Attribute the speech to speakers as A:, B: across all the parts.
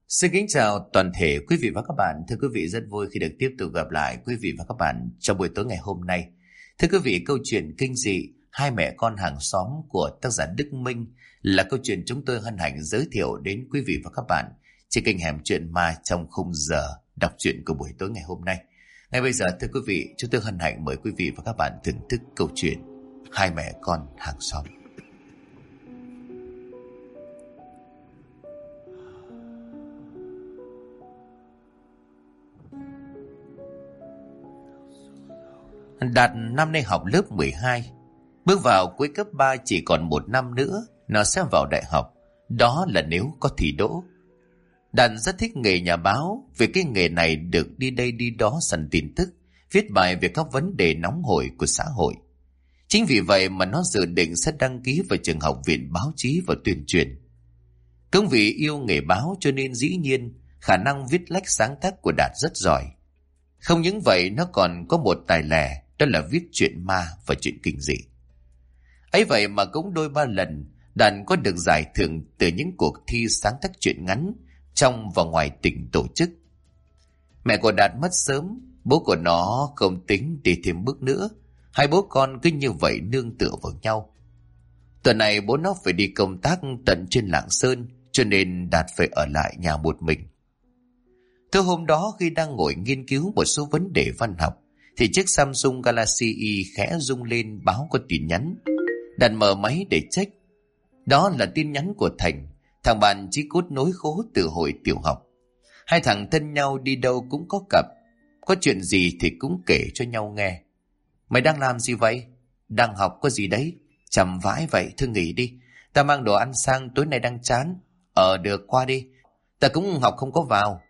A: Xin kính chào toàn thể quý vị và các bạn. Thưa quý vị, rất vui khi được tiếp tục gặp lại quý vị và các bạn trong buổi tối ngày hôm nay. Thưa quý vị, câu chuyện kinh dị Hai mẹ con hàng xóm của tác giả Đức Minh là câu chuyện chúng tôi hân hạnh giới thiệu đến quý vị và các bạn trên kênh Hẻm Chuyện Ma trong khung giờ đọc truyện của buổi tối ngày hôm nay. Ngay bây giờ, thưa quý vị, chúng tôi hân hạnh mời quý vị và các bạn thưởng thức câu chuyện Hai mẹ con hàng xóm. Đạt năm nay học lớp 12, bước vào cuối cấp 3 chỉ còn 1 năm nữa, nó sẽ vào đại học, đó là nếu có thi đỗ. Đạt rất thích nghề nhà báo, vì cái nghề này được đi đây đi đó săn tin tức, viết bài về các vấn đề nóng hổi của xã hội. Chính vì vậy mà nó dự định sẽ đăng ký vào trường học viện báo chí và tuyên truyền. Cũng vì yêu nghề báo cho nên dĩ nhiên khả năng viết lách sáng tác của Đạt rất giỏi. Không những vậy, nó còn có một tài lẻ, đó là viết chuyện ma và chuyện kinh dị. Ấy vậy mà cũng đôi ba lần Đạt có được giải thưởng từ những cuộc thi sáng tác truyện ngắn trong và ngoài tỉnh tổ chức. Mẹ của Đạt mất sớm, bố của nó không tính đi thêm bước nữa. Hai bố con cứ như vậy nương tựa vào nhau. Tuần này bố nó phải đi công tác tận trên Lạng Sơn, cho nên Đạt phải ở lại nhà một mình. Thứ hôm đó, khi đang ngồi nghiên cứu một số vấn đề văn học, thì chiếc Samsung Galaxy Y khẽ rung lên báo có tin nhắn. Đạt mở máy để check. Đó là tin nhắn của Thành, thằng bạn chí cốt nối khố từ hồi tiểu học. Hai thằng thân nhau đi đâu cũng có cặp, có chuyện gì thì cũng kể cho nhau nghe. Mày đang làm gì vậy? Đang học có gì đấy? Chằm vãi vậy, thôi nghỉ đi. Ta mang đồ ăn sang, tối nay đang chán. Được, qua đi. Ta cũng học không có vào.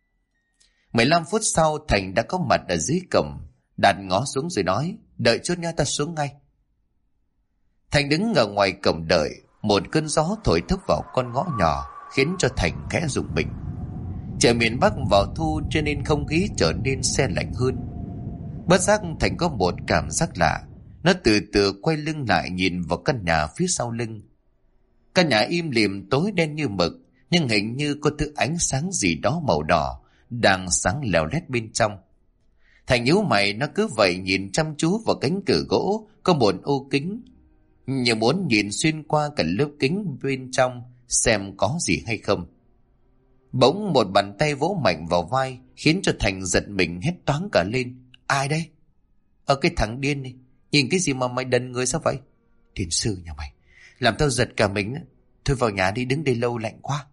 A: 15 phút sau, Thành đã có mặt ở dưới cổng. Đạt ngó xuống rồi nói, đợi chút nha, ta xuống ngay. Thành đứng ở ngoài cổng đợi. Một cơn gió thổi thốc vào con ngõ nhỏ khiến cho Thành khẽ rùng mình. Trời miền Bắc vào thu cho nên không khí trở nên se lạnh hơn. Bất giác Thành có một cảm giác lạ. Nó từ từ quay lưng lại nhìn vào căn nhà phía sau lưng. Căn nhà im lìm tối đen như mực, nhưng hình như có thứ ánh sáng gì đó màu đỏ đang sáng lèo lét bên trong. Thành nhíu mày, nó cứ vậy nhìn chăm chú vào cánh cửa gỗ có một ô kính, như muốn nhìn xuyên qua cả lớp kính bên trong xem có gì hay không. Bỗng một bàn tay vỗ mạnh vào vai khiến cho Thành giật mình hét toáng cả lên. Ai đây? Cái thằng điên này, nhìn cái gì mà mày đần người sao vậy? Thiên sư nhà mày, làm tao giật cả mình. Thôi vào nhà đi, đứng đây lâu lạnh quá.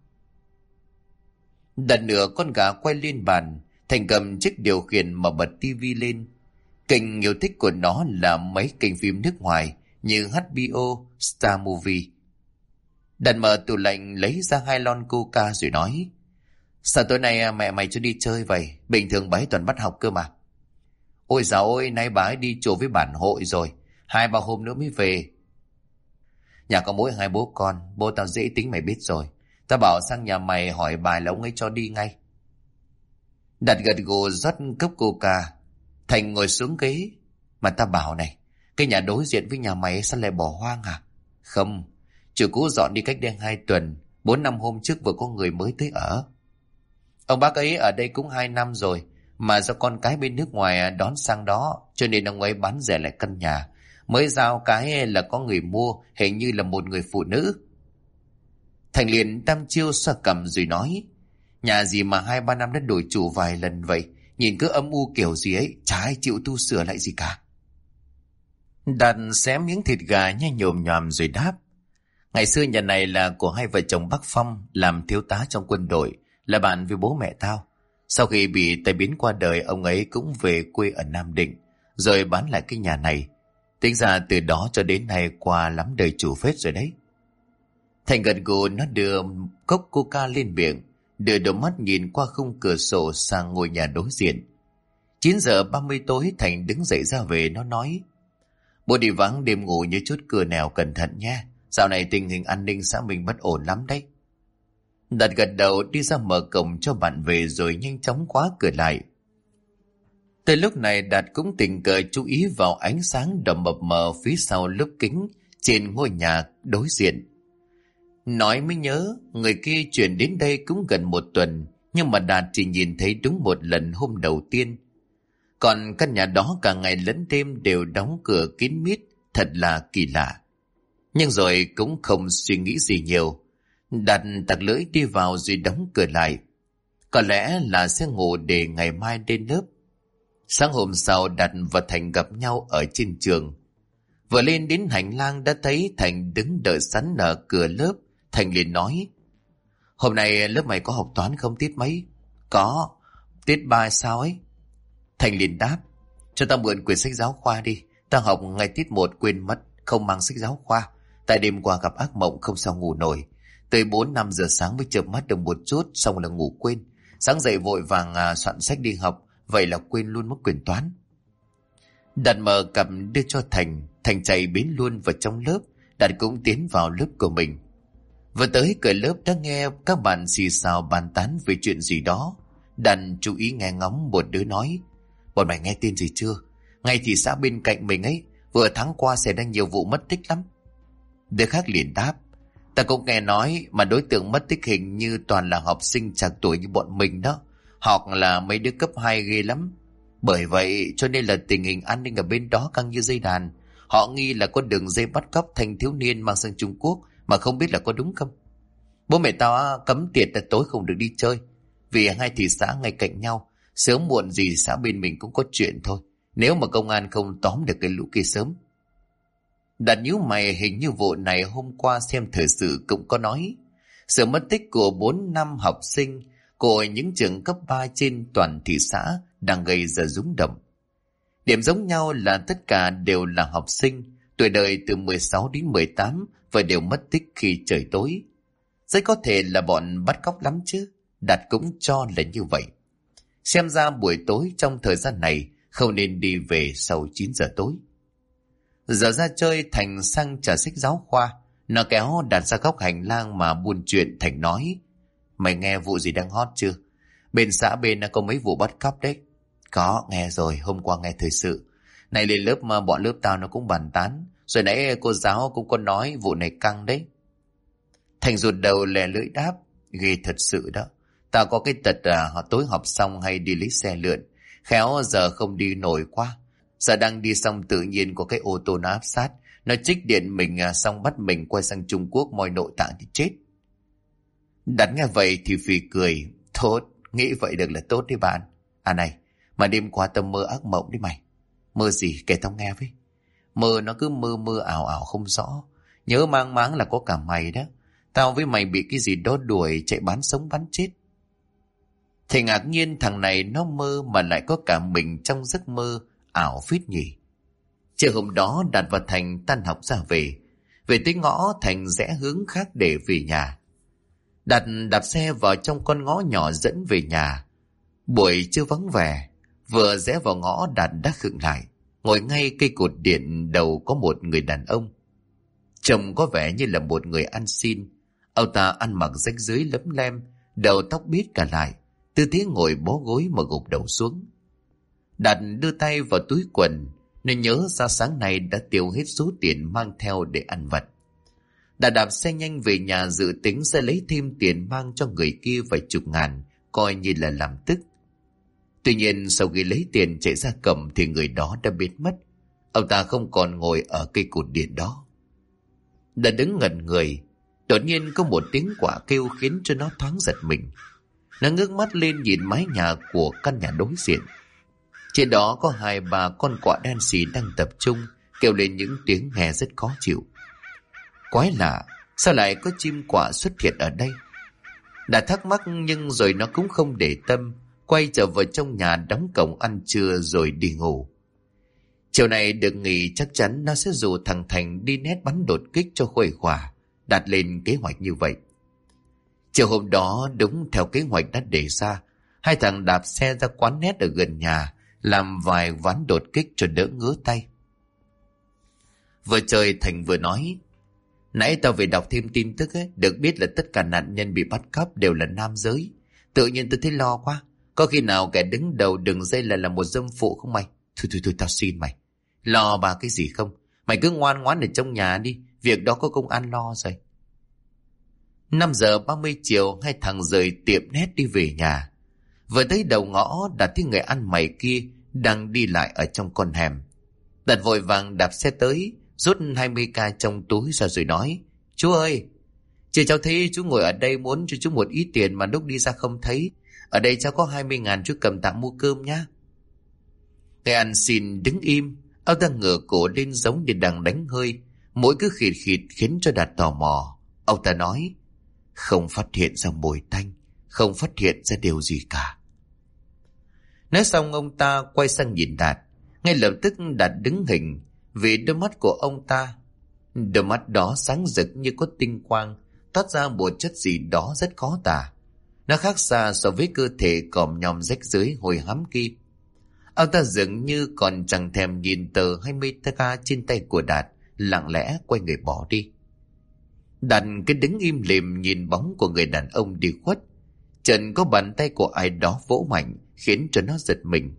A: Lần nữa con gà quay lên bàn. Thành cầm chiếc điều khiển mà bật tivi lên. Kênh yêu thích của nó là mấy kênh phim nước ngoài như HBO, Star Movie. Đặt mở tủ lạnh lấy ra 2 lon Coca rồi nói, sao tối nay mẹ mày cho đi chơi vậy? Bình thường bà ấy toàn bắt học cơ mà. Ôi dào ôi, nay bà ấy đi chùa với bản hội rồi, 2-3 hôm nữa mới về. Nhà có mỗi 2 bố con, bố tao dễ tính mày biết rồi. Tao bảo sang nhà mày hỏi bài là ông ấy cho đi ngay. Đặt gật gù rót cốc Coca. Thành ngồi xuống ghế. Mà tao bảo này, cái nhà đối diện với nhà mày sao lại bỏ hoang à? Không, chủ cũ dọn đi cách đây 2 tuần, 4-5 hôm trước vừa có người mới tới ở. Ông bác ấy ở đây cũng 2 năm rồi, mà do con cái bên nước ngoài đón sang đó, cho nên ông ấy bán rẻ lại căn nhà. Mới giao cái là có người mua, hình như là một người phụ nữ. Thành liền đăm chiêu xoa cằm rồi nói, nhà gì mà 2-3 năm đã đổi chủ vài lần vậy, nhìn cứ âm u kiểu gì ấy, chả ai chịu tu sửa lại gì cả. Đạt xé miếng thịt gà nhai nhồm nhòm rồi đáp, ngày xưa nhà này là của hai vợ chồng bác Phong, làm thiếu tá trong quân đội, là bạn với bố mẹ tao. Sau khi bị tai biến qua đời, ông ấy cũng về quê ở Nam Định, rồi bán lại cái nhà này. Tính ra từ đó cho đến nay qua lắm đời chủ phết rồi đấy. Thành gật gù, nó đưa cốc Coca lên miệng, đưa đôi mắt nhìn qua khung cửa sổ sang ngôi nhà đối diện. 9 giờ 30 tối, Thành đứng dậy ra về. Nó nói, bố đi vắng đêm ngủ như chút cửa nẻo, cẩn thận nha. Dạo này tình hình an ninh xã mình bất ổn lắm đấy. Đạt gật đầu đi ra mở cổng cho bạn về rồi nhanh chóng khóa cửa lại. Tới lúc này Đạt cũng tình cờ chú ý vào ánh sáng đậm mập mờ phía sau lớp kính trên ngôi nhà đối diện. Nói mới nhớ, người kia chuyển đến đây cũng gần 1 tuần, nhưng mà Đạt chỉ nhìn thấy đúng 1 lần hôm đầu tiên. Còn căn nhà đó cả ngày lẫn đêm đều đóng cửa kín mít, thật là kỳ lạ. Nhưng rồi cũng không suy nghĩ gì nhiều. Đạt tặc lưỡi đi vào rồi đóng cửa lại. Có lẽ là sẽ ngủ để ngày mai lên lớp. Sáng hôm sau Đạt và Thành gặp nhau ở trên trường. Vừa lên đến hành lang đã thấy Thành đứng đợi sẵn ở cửa lớp. Thành liền nói: "Hôm nay lớp mày có học toán không tiết mấy?" "Có, tiết 3 sao ấy?" Thành liền đáp: "Cho tao mượn quyển sách giáo khoa đi. Tao học ngày tiết 1 quên mất, không mang sách giáo khoa. Tại đêm qua gặp ác mộng không sao ngủ nổi. Tới 4-5 giờ sáng mới chợp mắt được một chút, xong là ngủ quên. Sáng dậy vội vàng soạn sách đi học, vậy là quên luôn mất quyển toán." Đạt mở cặp đưa cho Thành. Thành chạy biến luôn vào trong lớp. Đạt cũng tiến vào lớp của mình. Vừa tới cửa lớp đã nghe các bạn xì xào bàn tán về chuyện gì đó. Đạt chú ý nghe ngóng, một đứa nói: "Bọn mày nghe tin gì chưa? Ngay thị xã bên cạnh mình ấy, vừa tháng qua xảy ra nhiều vụ mất tích lắm." Đứa khác liền đáp: "Ta cũng nghe nói, mà đối tượng mất tích hình như toàn là học sinh trạc tuổi như bọn mình đó, hoặc là mấy đứa cấp 2 ghê lắm. Bởi vậy cho nên là tình hình an ninh ở bên đó căng như dây đàn. Họ nghi là có đường dây bắt cóc thanh thiếu niên mang sang Trung Quốc, mà không biết là có đúng không. Bố mẹ tao cấm tiệt là tối không được đi chơi, vì hai thị xã ngay cạnh nhau, sớm muộn gì xã bên mình cũng có chuyện thôi, nếu mà công an không tóm được cái lũ kia sớm." Đạt nhíu mày, hình như vụ này hôm qua xem thời sự cũng có nói. Sự mất tích của 4-5 học sinh của những trường cấp 3 trên toàn thị xã đang gây ra rúng động. Điểm giống nhau là tất cả đều là học sinh, tuổi đời từ 16 đến 18 và đều mất tích khi trời tối. Rất có thể là bọn bắt cóc lắm chứ, Đạt cũng cho là như vậy. Xem ra buổi tối trong thời gian này không nên đi về sau 9 giờ tối. Giờ ra chơi, Thành sang trả sách giáo khoa. Nó kéo Đạt ra góc hành lang mà buôn chuyện. Thành nói: "Mày nghe vụ gì đang hot chưa? Bên xã bên có mấy vụ bắt cóc đấy." "Có, nghe rồi, hôm qua nghe thời sự. Này lên lớp mà bọn lớp tao nó cũng bàn tán. Rồi nãy cô giáo cũng có nói vụ này căng đấy." Thành rụt đầu lè lưỡi đáp: "Ghê thật sự đó. Tao có cái tật họ tối học xong hay đi lấy xe lượn. Khéo giờ không đi nổi quá. Giờ đang đi xong tự nhiên có cái ô tô nó áp sát. Nó trích điện mình xong bắt mình quay sang Trung Quốc moi nội tạng thì chết." Đạt nghe vậy thì phì cười: "Tốt, nghĩ vậy được là tốt đấy bạn. À này, mà đêm qua tao mơ ác mộng đấy mày." "Mơ gì, kể tao nghe với." "Mơ nó cứ mơ mơ ảo ảo không rõ. Nhớ mang máng là có cả mày đó. Tao với mày bị cái gì đó đuổi chạy bán sống bán chết." Thì ngạc nhiên, thằng này nó mơ mà lại có cả mình trong giấc mơ ảo phết nhỉ. Chiều hôm đó Đạt và Thành tan học ra về. Về tới ngõ, Thành rẽ hướng khác để về nhà. Đạt đạp xe vào trong con ngõ nhỏ dẫn về nhà. Buổi trưa vắng vẻ, vừa rẽ vào ngõ Đạt đã khựng lại. Ngồi ngay cây cột điện đầu có một người đàn ông. Trông có vẻ như là một người ăn xin. Ông ta ăn mặc rách rưới lấm lem, đầu tóc bít cả lại, tư thế ngồi bó gối mà gục đầu xuống. Đạt đưa tay vào túi quần, nên nhớ ra sáng nay đã tiêu hết số tiền mang theo để ăn vặt. Đạt đạp xe nhanh về nhà, dự tính sẽ lấy thêm tiền mang cho người kia vài chục ngàn, coi như là làm tức. Tuy nhiên sau khi lấy tiền chạy ra cầm thì người đó đã biến mất. Ông ta không còn ngồi ở cây cột điện đó. Đã đứng ngẩn người, đột nhiên có một tiếng quạ kêu khiến cho nó thoáng giật mình. Nó ngước mắt lên nhìn mái nhà của căn nhà đối diện. Trên đó có 2-3 con quạ đen xì đang tập trung kêu lên những tiếng nghe rất khó chịu. Quái lạ, sao lại có chim quạ xuất hiện ở đây? Đã thắc mắc nhưng rồi nó cũng không để tâm, quay trở vào trong nhà đóng cổng ăn trưa rồi đi ngủ. Chiều này được nghỉ, chắc chắn nó sẽ rủ thằng Thành đi nét bắn đột kích cho khuây khỏa, đặt lên kế hoạch như vậy. Chiều hôm đó đúng theo kế hoạch đã đề ra, hai thằng đạp xe ra quán nét ở gần nhà, làm vài ván đột kích cho đỡ ngứa tay. Vừa chơi Thành vừa nói: "Nãy tao về đọc thêm tin tức ấy, được biết là tất cả nạn nhân bị bắt cóc đều là nam giới. Tự nhiên tôi thấy lo quá. Có khi nào kẻ đứng đầu đường dây là một dâm phụ không mày?" Thôi, tao xin mày. Lo bà cái gì không? Mày cứ ngoan ngoãn ở trong nhà đi, việc đó có công an lo rồi." 5:30 chiều, hai thằng rời tiệm nét đi về nhà. Vừa tới đầu ngõ, Đạt thấy người ăn mày kia đang đi lại ở trong con hẻm. Đạt vội vàng đạp xe tới, rút 20k trong túi ra rồi nói: "Chú ơi, chị cháu thấy chú ngồi ở đây muốn cho chú một ít tiền mà lúc đi ra không thấy. Ở đây cháu có 20.000, chú cầm tạm mua cơm nhá." Người ăn xin đứng im, ông ta ngửa cổ lên giống như đang đánh hơi, mũi cứ khịt khịt khiến cho Đạt tò mò. Ông ta nói: "Không phát hiện ra mùi tanh, không phát hiện ra điều gì cả." Nói xong ông ta quay sang nhìn Đạt. Ngay lập tức Đạt đứng hình, vì đôi mắt của ông ta, đôi mắt đó sáng rực như có tinh quang, toát ra một chất gì đó rất khó tả. Nó khác xa so với cơ thể còm nhom rách rưới hôi hám kia. Ông ta dường như còn chẳng thèm nhìn tờ 20k trên tay của Đạt, lặng lẽ quay người bỏ đi. Đạt cứ đứng im lìm nhìn bóng của người đàn ông đi khuất. Trần có bàn tay của ai đó vỗ mạnh, khiến cho nó giật mình.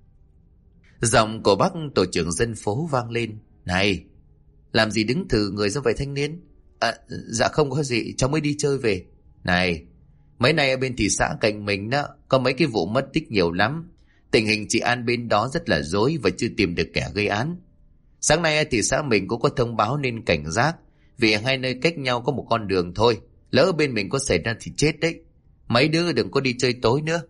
A: Giọng của bác tổ trưởng dân phố vang lên: "Này, làm gì đứng thừ người ra vậy thanh niên?" Dạ không có gì, cháu mới đi chơi về." "Này, mấy nay ở bên thị xã cạnh mình đó có mấy cái vụ mất tích nhiều lắm. Tình hình trị an bên đó rất là rối và chưa tìm được kẻ gây án. Sáng nay thị xã mình cũng có thông báo nên cảnh giác, vì hai nơi cách nhau có một con đường thôi. Lỡ bên mình có xảy ra thì chết đấy. Mấy đứa đừng có đi chơi tối nữa."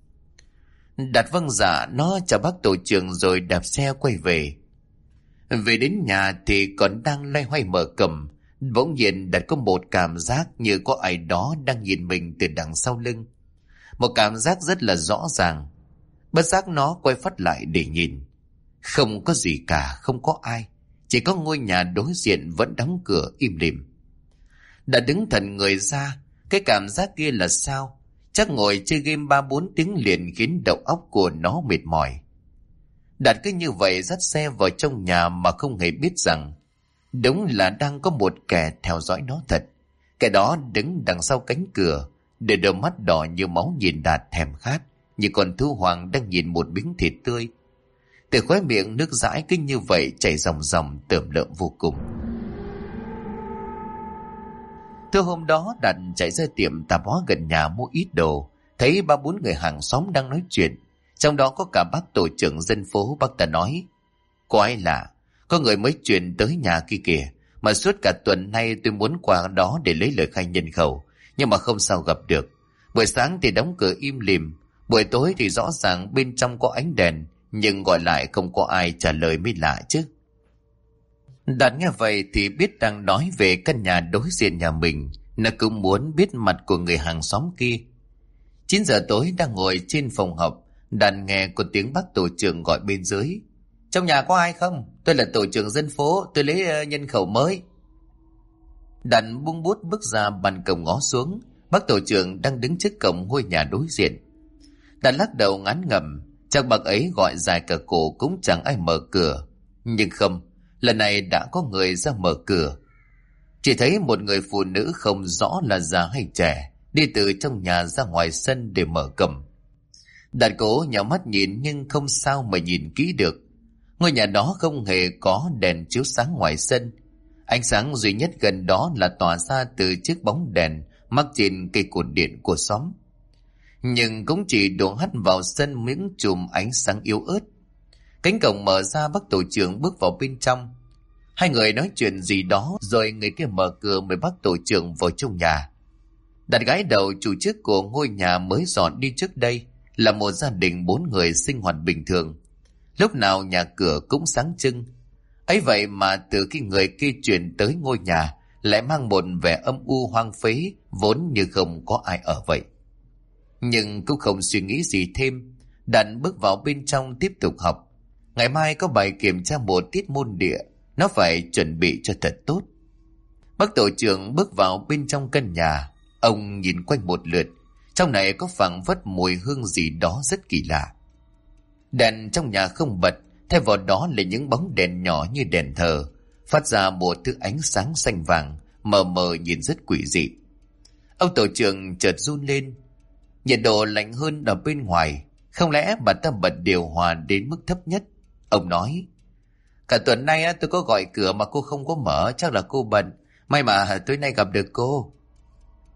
A: Đạt vâng dạ, nó chào bác tổ trưởng rồi đạp xe quay về. Về đến nhà thì còn đang loay hoay mở cầm, bỗng nhiên Đạt có một cảm giác như có ai đó đang nhìn mình từ đằng sau lưng. Một cảm giác rất là rõ ràng. Bất giác nó quay phát lại để nhìn. Không có gì cả, không có ai. Chỉ có ngôi nhà đối diện vẫn đóng cửa im lìm. Đã đứng thần người ra, cái cảm giác kia là sao? Chắc ngồi chơi game 3-4 tiếng liền khiến đầu óc của nó mệt mỏi. Đạt cứ như vậy dắt xe vào trong nhà mà không hề biết rằng đúng là đang có một kẻ theo dõi nó thật. Kẻ đó đứng đằng sau cánh cửa, để đôi mắt đỏ như máu nhìn Đạt thèm khát, như con thú hoang đang nhìn một miếng thịt tươi. Từ khóe miệng nước dãi cứ như vậy chảy ròng ròng tởm lợm vô cùng. Thưa hôm đó Đạt chạy ra tiệm tạp hóa gần nhà mua ít đồ, thấy 3-4 người hàng xóm đang nói chuyện, trong đó có cả bác tổ trưởng dân phố. Bác ta nói: "Quái lạ, có người mới chuyển tới nhà kia kìa, mà suốt cả tuần nay tôi muốn qua đó để lấy lời khai nhân khẩu, nhưng mà không sao gặp được. Buổi sáng thì đóng cửa im lìm, buổi tối thì rõ ràng bên trong có ánh đèn, nhưng gọi lại không có ai trả lời mới lạ chứ." Đạt nghe vậy thì biết đang nói về căn nhà đối diện nhà mình. Nó cũng muốn biết mặt của người hàng xóm kia. 9 giờ tối đang ngồi trên phòng họp, Đạt nghe có tiếng bác tổ trưởng gọi bên dưới: "Trong nhà có ai không? Tôi là tổ trưởng dân phố, tôi lấy nhân khẩu mới." Đạt buông bút bước ra ban công ngó xuống. Bác tổ trưởng đang đứng trước cổng ngôi nhà đối diện. Đạt lắc đầu ngán ngẩm, chắc bác ấy gọi dài cả cổ cũng chẳng ai mở cửa. Nhưng không, lần này đã có người ra mở cửa. Chỉ thấy một người phụ nữ không rõ là già hay trẻ đi từ trong nhà ra ngoài sân để mở cổng. Đạt cố nhắm mắt nhìn nhưng không sao mà nhìn kỹ được. Ngôi nhà đó không hề có đèn chiếu sáng ngoài sân. Ánh sáng duy nhất gần đó là tỏa ra từ chiếc bóng đèn mắc trên cây cột điện của xóm. Nhưng cũng chỉ đổ hắt vào sân những chùm ánh sáng yếu ớt. Cánh cổng mở ra, bác tổ trưởng bước vào bên trong. Hai người nói chuyện gì đó rồi người kia mở cửa mời bác tổ trưởng vào trong nhà. Đạt gái đầu chủ chức của ngôi nhà mới dọn đi trước đây là một gia đình 4 người sinh hoạt bình thường. Lúc nào nhà cửa cũng sáng trưng. Ấy vậy mà từ khi người kia chuyển tới ngôi nhà lại mang một vẻ âm u hoang phế, vốn như không có ai ở vậy. Nhưng cũng không suy nghĩ gì thêm, Đạt bước vào bên trong tiếp tục học. Ngày mai có bài kiểm tra một tiết môn địa, nó phải chuẩn bị cho thật tốt. Bác tổ trưởng bước vào bên trong căn nhà. Ông nhìn quanh một lượt, trong này có phảng phất mùi hương gì đó rất kỳ lạ. Đèn trong nhà không bật, thay vào đó là những bóng đèn nhỏ như đèn thờ, phát ra một thứ ánh sáng xanh vàng, mờ mờ nhìn rất quỷ dị. Ông tổ trưởng chợt run lên. Nhiệt độ lạnh hơn ở bên ngoài, không lẽ bà ta bật điều hòa đến mức thấp nhất? Ông nói: "Cả tuần nay tôi có gọi cửa mà cô không có mở, chắc là cô bận. May mà tối nay gặp được cô."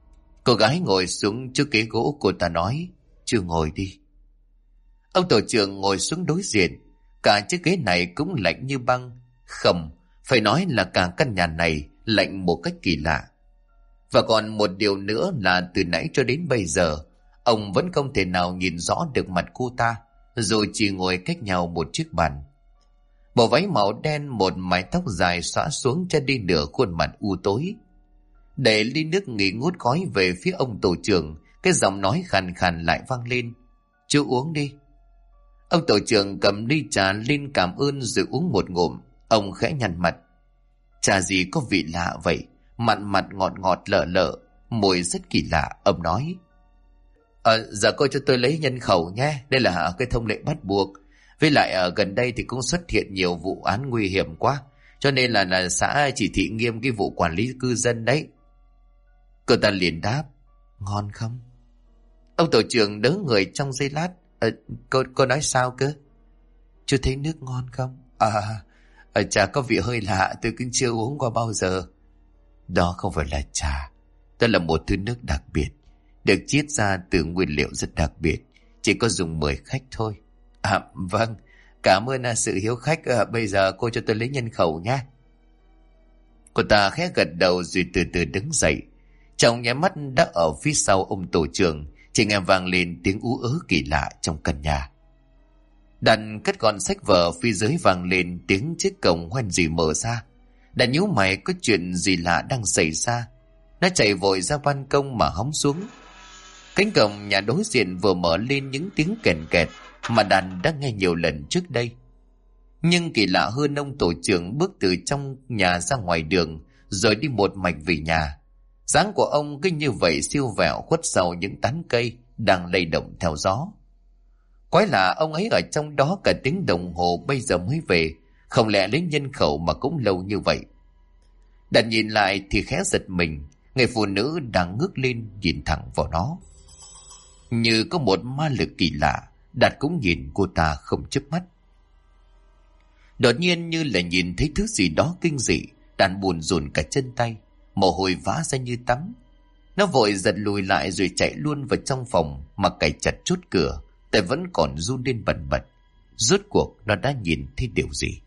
A: Cô gái ngồi xuống trước ghế gỗ, cô ta nói, chưa ngồi đi. Ông tổ trưởng ngồi xuống đối diện. Cả chiếc ghế này cũng lạnh như băng. Không, phải nói là cả căn nhà này lạnh một cách kỳ lạ. Và còn một điều nữa là từ nãy cho đến bây giờ, ông vẫn không thể nào nhìn rõ được mặt cô ta, dù chỉ ngồi cách nhau một chiếc bàn. Bộ váy màu đen, một mái tóc dài xõa xuống cho đi nửa khuôn mặt u tối. Để ly nước nghỉ ngút khói về phía ông tổ trưởng, cái giọng nói khàn khàn lại vang lên, chú uống đi. Ông tổ trưởng cầm ly trà lên cảm ơn rồi uống một ngụm. Ông khẽ nhăn mặt. Trà gì có vị lạ vậy, mặn mặn ngọt ngọt lợ lợ, mùi rất kỳ lạ. Ông nói, dạ cô cho tôi lấy nhân khẩu nhé, đây là cái thông lệ bắt buộc. Với lại ở gần đây thì cũng xuất hiện nhiều vụ án nguy hiểm quá, cho nên là xã chỉ thị nghiêm cái vụ quản lý cư dân đấy. Cô ta liền đáp, ngon không? Ông tổ trưởng đỡ người trong giây lát. Cô nói sao cơ? Chú thấy nước ngon không? Trà có vị hơi lạ, tôi cũng chưa uống qua bao giờ. Đó không phải là trà, đó là một thứ nước đặc biệt, được chiết ra từ nguyên liệu rất đặc biệt, chỉ có dùng 10 khách thôi. Vâng, cảm ơn sự hiếu khách. Bây giờ cô cho tôi lấy nhân khẩu nhé. Cô ta khẽ gật đầu rồi từ từ đứng dậy. Trong nháy mắt đã ở phía sau ông tổ trưởng, chỉ nghe vang lên tiếng ú ớ kỳ lạ trong căn nhà. Đàn cất gọn sách vở, phía dưới vang lên tiếng chiếc cổng hoen gì mở ra. Đàn nhíu mày, có chuyện gì lạ đang xảy ra. Nó chạy vội ra ban công mà hóng xuống. Cánh cổng nhà đối diện vừa mở lên những tiếng kèn kẹt mà đàn đã nghe nhiều lần trước đây. Nhưng kỳ lạ hơn, ông tổ trưởng bước từ trong nhà ra ngoài đường rồi đi một mạch về nhà. Dáng của ông cứ như vậy siêu vẹo khuất sau những tán cây đang lay động theo gió. Quái lạ, ông ấy ở trong đó cả tiếng đồng hồ bây giờ mới về, không lẽ lấy nhân khẩu mà cũng lâu như vậy. Đạt nhìn lại thì khẽ giật mình, người phụ nữ đang ngước lên nhìn thẳng vào nó. Như có một ma lực kỳ lạ, Đạt cũng nhìn cô ta không chớp mắt. Đột nhiên như là nhìn thấy thứ gì đó kinh dị, Đạt buồn rùn cả chân tay, mồ hôi vã ra như tắm. Nó vội giật lùi lại rồi chạy luôn vào trong phòng mà cài chặt chốt cửa,แต่vẫn còn run lên bần bật. Rốt cuộc nó đã nhìn thấy điều gì?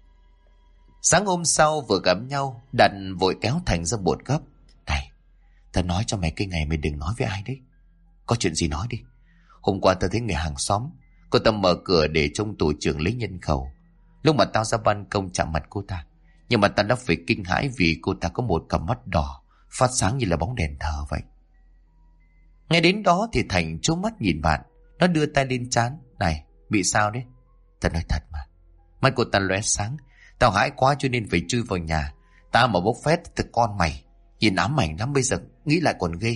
A: Sáng hôm sau vừa gặp nhau, Đạt vội kéo Thành ra một góc. Này, ta nói cho mày cái ngày mày đừng nói với ai đấy. Có chuyện gì nói đi. Hôm qua ta thấy người hàng xóm, cô ta mở cửa để trông tổ trưởng lấy nhân khẩu. Lúc mà tao ra ban công chạm mặt cô ta, nhưng mà ta đã phải kinh hãi vì cô ta có một cặp mắt đỏ phát sáng như là bóng đèn thờ vậy. Ngay đến đó thì Thành trố mắt nhìn bạn. Nó đưa tay lên trán. Này, bị sao đấy? Ta nói thật mà, mắt cô ta lóe sáng. Tao hãi quá cho nên phải chui vào nhà. Tao mà bốc phét thì con mày nhìn ám ảnh lắm, bây giờ nghĩ lại còn ghê.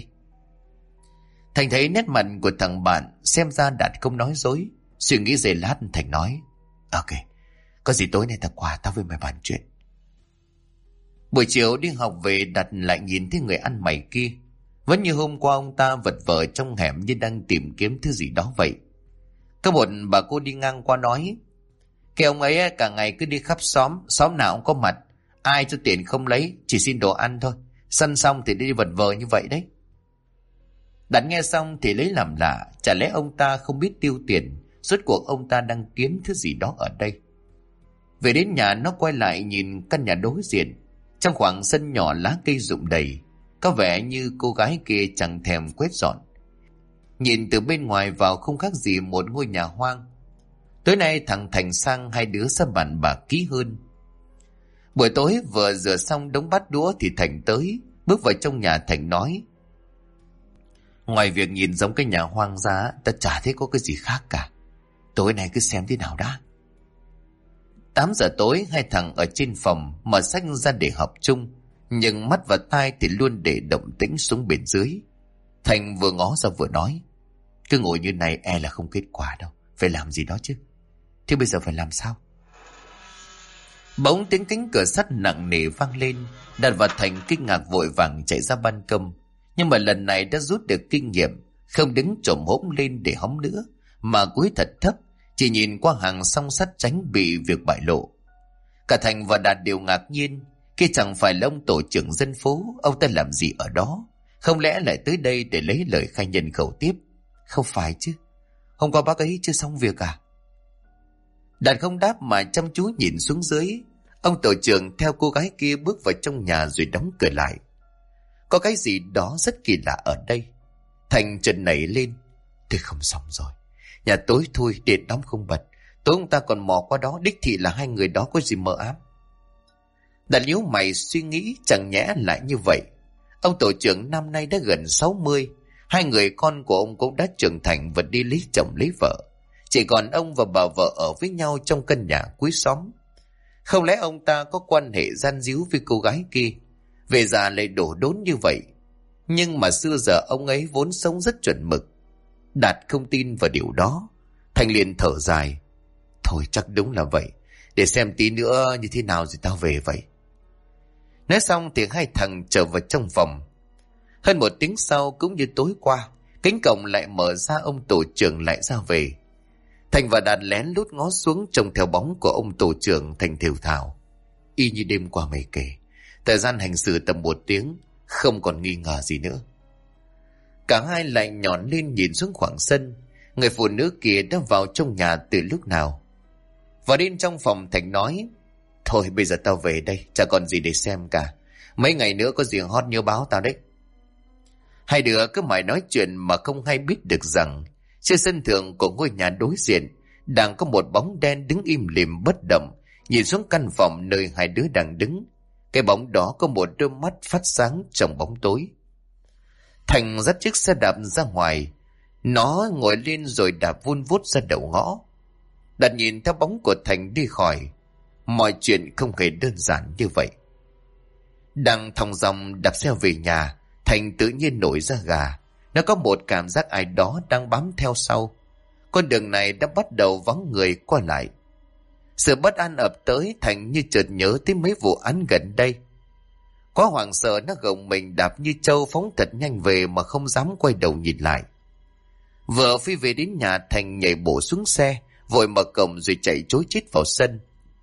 A: Thành thấy nét mặt của thằng bạn, xem ra Đạt không nói dối. Suy nghĩ giây lát, Thành nói, ok, có gì tối nay ta qua tao với mày bàn chuyện. Buổi chiều đi học về, Đạt lại nhìn thấy người ăn mày kia. Vẫn như hôm qua, ông ta vật vờ trong hẻm như đang tìm kiếm thứ gì đó vậy. Có một bà cô đi ngang qua nói, cái ông ấy cả ngày cứ đi khắp xóm, xóm nào cũng có mặt. Ai cho tiền không lấy, chỉ xin đồ ăn thôi. Săn xong thì đi vật vờ như vậy đấy. Đạt nghe xong thì lấy làm lạ, chả lẽ ông ta không biết tiêu tiền? Rốt cuộc ông ta đang kiếm thứ gì đó ở đây. Về đến nhà, nó quay lại nhìn căn nhà đối diện. Trong khoảng sân nhỏ lá cây rụng đầy, có vẻ như cô gái kia chẳng thèm quét dọn. Nhìn từ bên ngoài vào không khác gì một ngôi nhà hoang. Tối nay thằng Thành sang hai đứa sẽ bàn bạc kỹ hơn. Buổi tối vừa rửa xong đống bát đũa thì Thành tới. Bước vào trong nhà, Thành nói, ngoài việc nhìn giống cái nhà hoang ra, ta chả thấy có cái gì khác cả. Tối nay cứ xem thế nào đã. 8 giờ tối, hai thằng ở trên phòng mở sách ra để học chung, nhưng mắt và tai thì luôn để động tĩnh xuống bên dưới. Thành vừa ngó ra vừa nói, cứ ngồi như này e là không kết quả đâu, phải làm gì đó chứ. Thế bây giờ phải làm sao? Bỗng tiếng cánh cửa sắt nặng nề vang lên. Đạt và Thành kinh ngạc vội vàng chạy ra ban công, nhưng mà lần này đã rút được kinh nghiệm, không đứng chồm hổm lên để hóng nữa, mà cúi thật thấp, chỉ nhìn qua hàng song sắt tránh bị việc bại lộ. Cả Thành và Đạt đều ngạc nhiên, khi chẳng phải là ông tổ trưởng dân phố, ông ta làm gì ở đó? Không lẽ lại tới đây để lấy lời khai nhân khẩu tiếp? Không phải chứ, hôm qua bác ấy chưa xong việc à? Đạt không đáp mà chăm chú nhìn xuống dưới. Ông tổ trưởng theo cô gái kia bước vào trong nhà rồi đóng cửa lại. Có cái gì đó rất kỳ lạ ở đây. Thành chợt nảy lên. Tôi không xong rồi. Nhà tối thui, điện đóng không bật. Tối ông ta còn mò qua đó, đích thị là hai người đó có gì mờ ám. Đạt nhíu mày suy nghĩ, chẳng nhẽ lại như vậy. Ông tổ trưởng năm nay đã gần 60. Hai người con của ông cũng đã trưởng thành và đi lấy chồng lấy vợ. Chỉ còn ông và bà vợ ở với nhau trong căn nhà cuối xóm. Không lẽ ông ta có quan hệ gian díu với cô gái kia, về già lại đổ đốn như vậy? Nhưng mà xưa giờ ông ấy vốn sống rất chuẩn mực. Đạt không tin vào điều đó. Thành liền thở dài. Thôi chắc đúng là vậy. Để xem tí nữa như thế nào rồi tao về vậy. Nói xong thì hai thằng trở vào trong phòng. Hơn một tiếng sau, cũng như tối qua, cánh cổng lại mở ra, ông tổ trưởng lại ra về. Thành và Đạt lén lút ngó xuống trông theo bóng của ông tổ trưởng. Thành thều thào. Y như đêm qua mày kể, thời gian hành xử tầm 1 tiếng, không còn nghi ngờ gì nữa. Cả hai lại nhón lên nhìn xuống khoảng sân. Người phụ nữ kia đã vào trong nhà từ lúc nào. Vào đến trong phòng, Thành nói. Thôi bây giờ tao về đây, chả còn gì để xem cả. Mấy ngày nữa có gì hot nhớ báo tao đấy. Hai đứa cứ mãi nói chuyện mà không hay biết được rằng trên sân thượng của ngôi nhà đối diện đang có một bóng đen đứng im lìm bất động, nhìn xuống căn phòng nơi hai đứa đang đứng. Cái bóng đó có một đôi mắt phát sáng trong bóng tối. Thành dắt chiếc xe đạp ra ngoài. Nó ngồi lên rồi đạp vun vút ra đầu ngõ. Đạt nhìn theo bóng của Thành đi khỏi. Mọi chuyện không hề đơn giản như vậy. Đang thong dong đạp xe về nhà, Thành tự nhiên nổi da gà. Nó có một cảm giác ai đó đang bám theo sau. Con đường này đã bắt đầu vắng người qua lại. Sự bất an ập tới, Thành như chợt nhớ tới mấy vụ án gần đây. Quá hoảng sợ, nó gồng mình đạp như trâu phóng thật nhanh về mà không dám quay đầu nhìn lại. Vừa phi về đến nhà, Thành nhảy bổ xuống xe, vội mở cổng rồi chạy trối chết vào sân.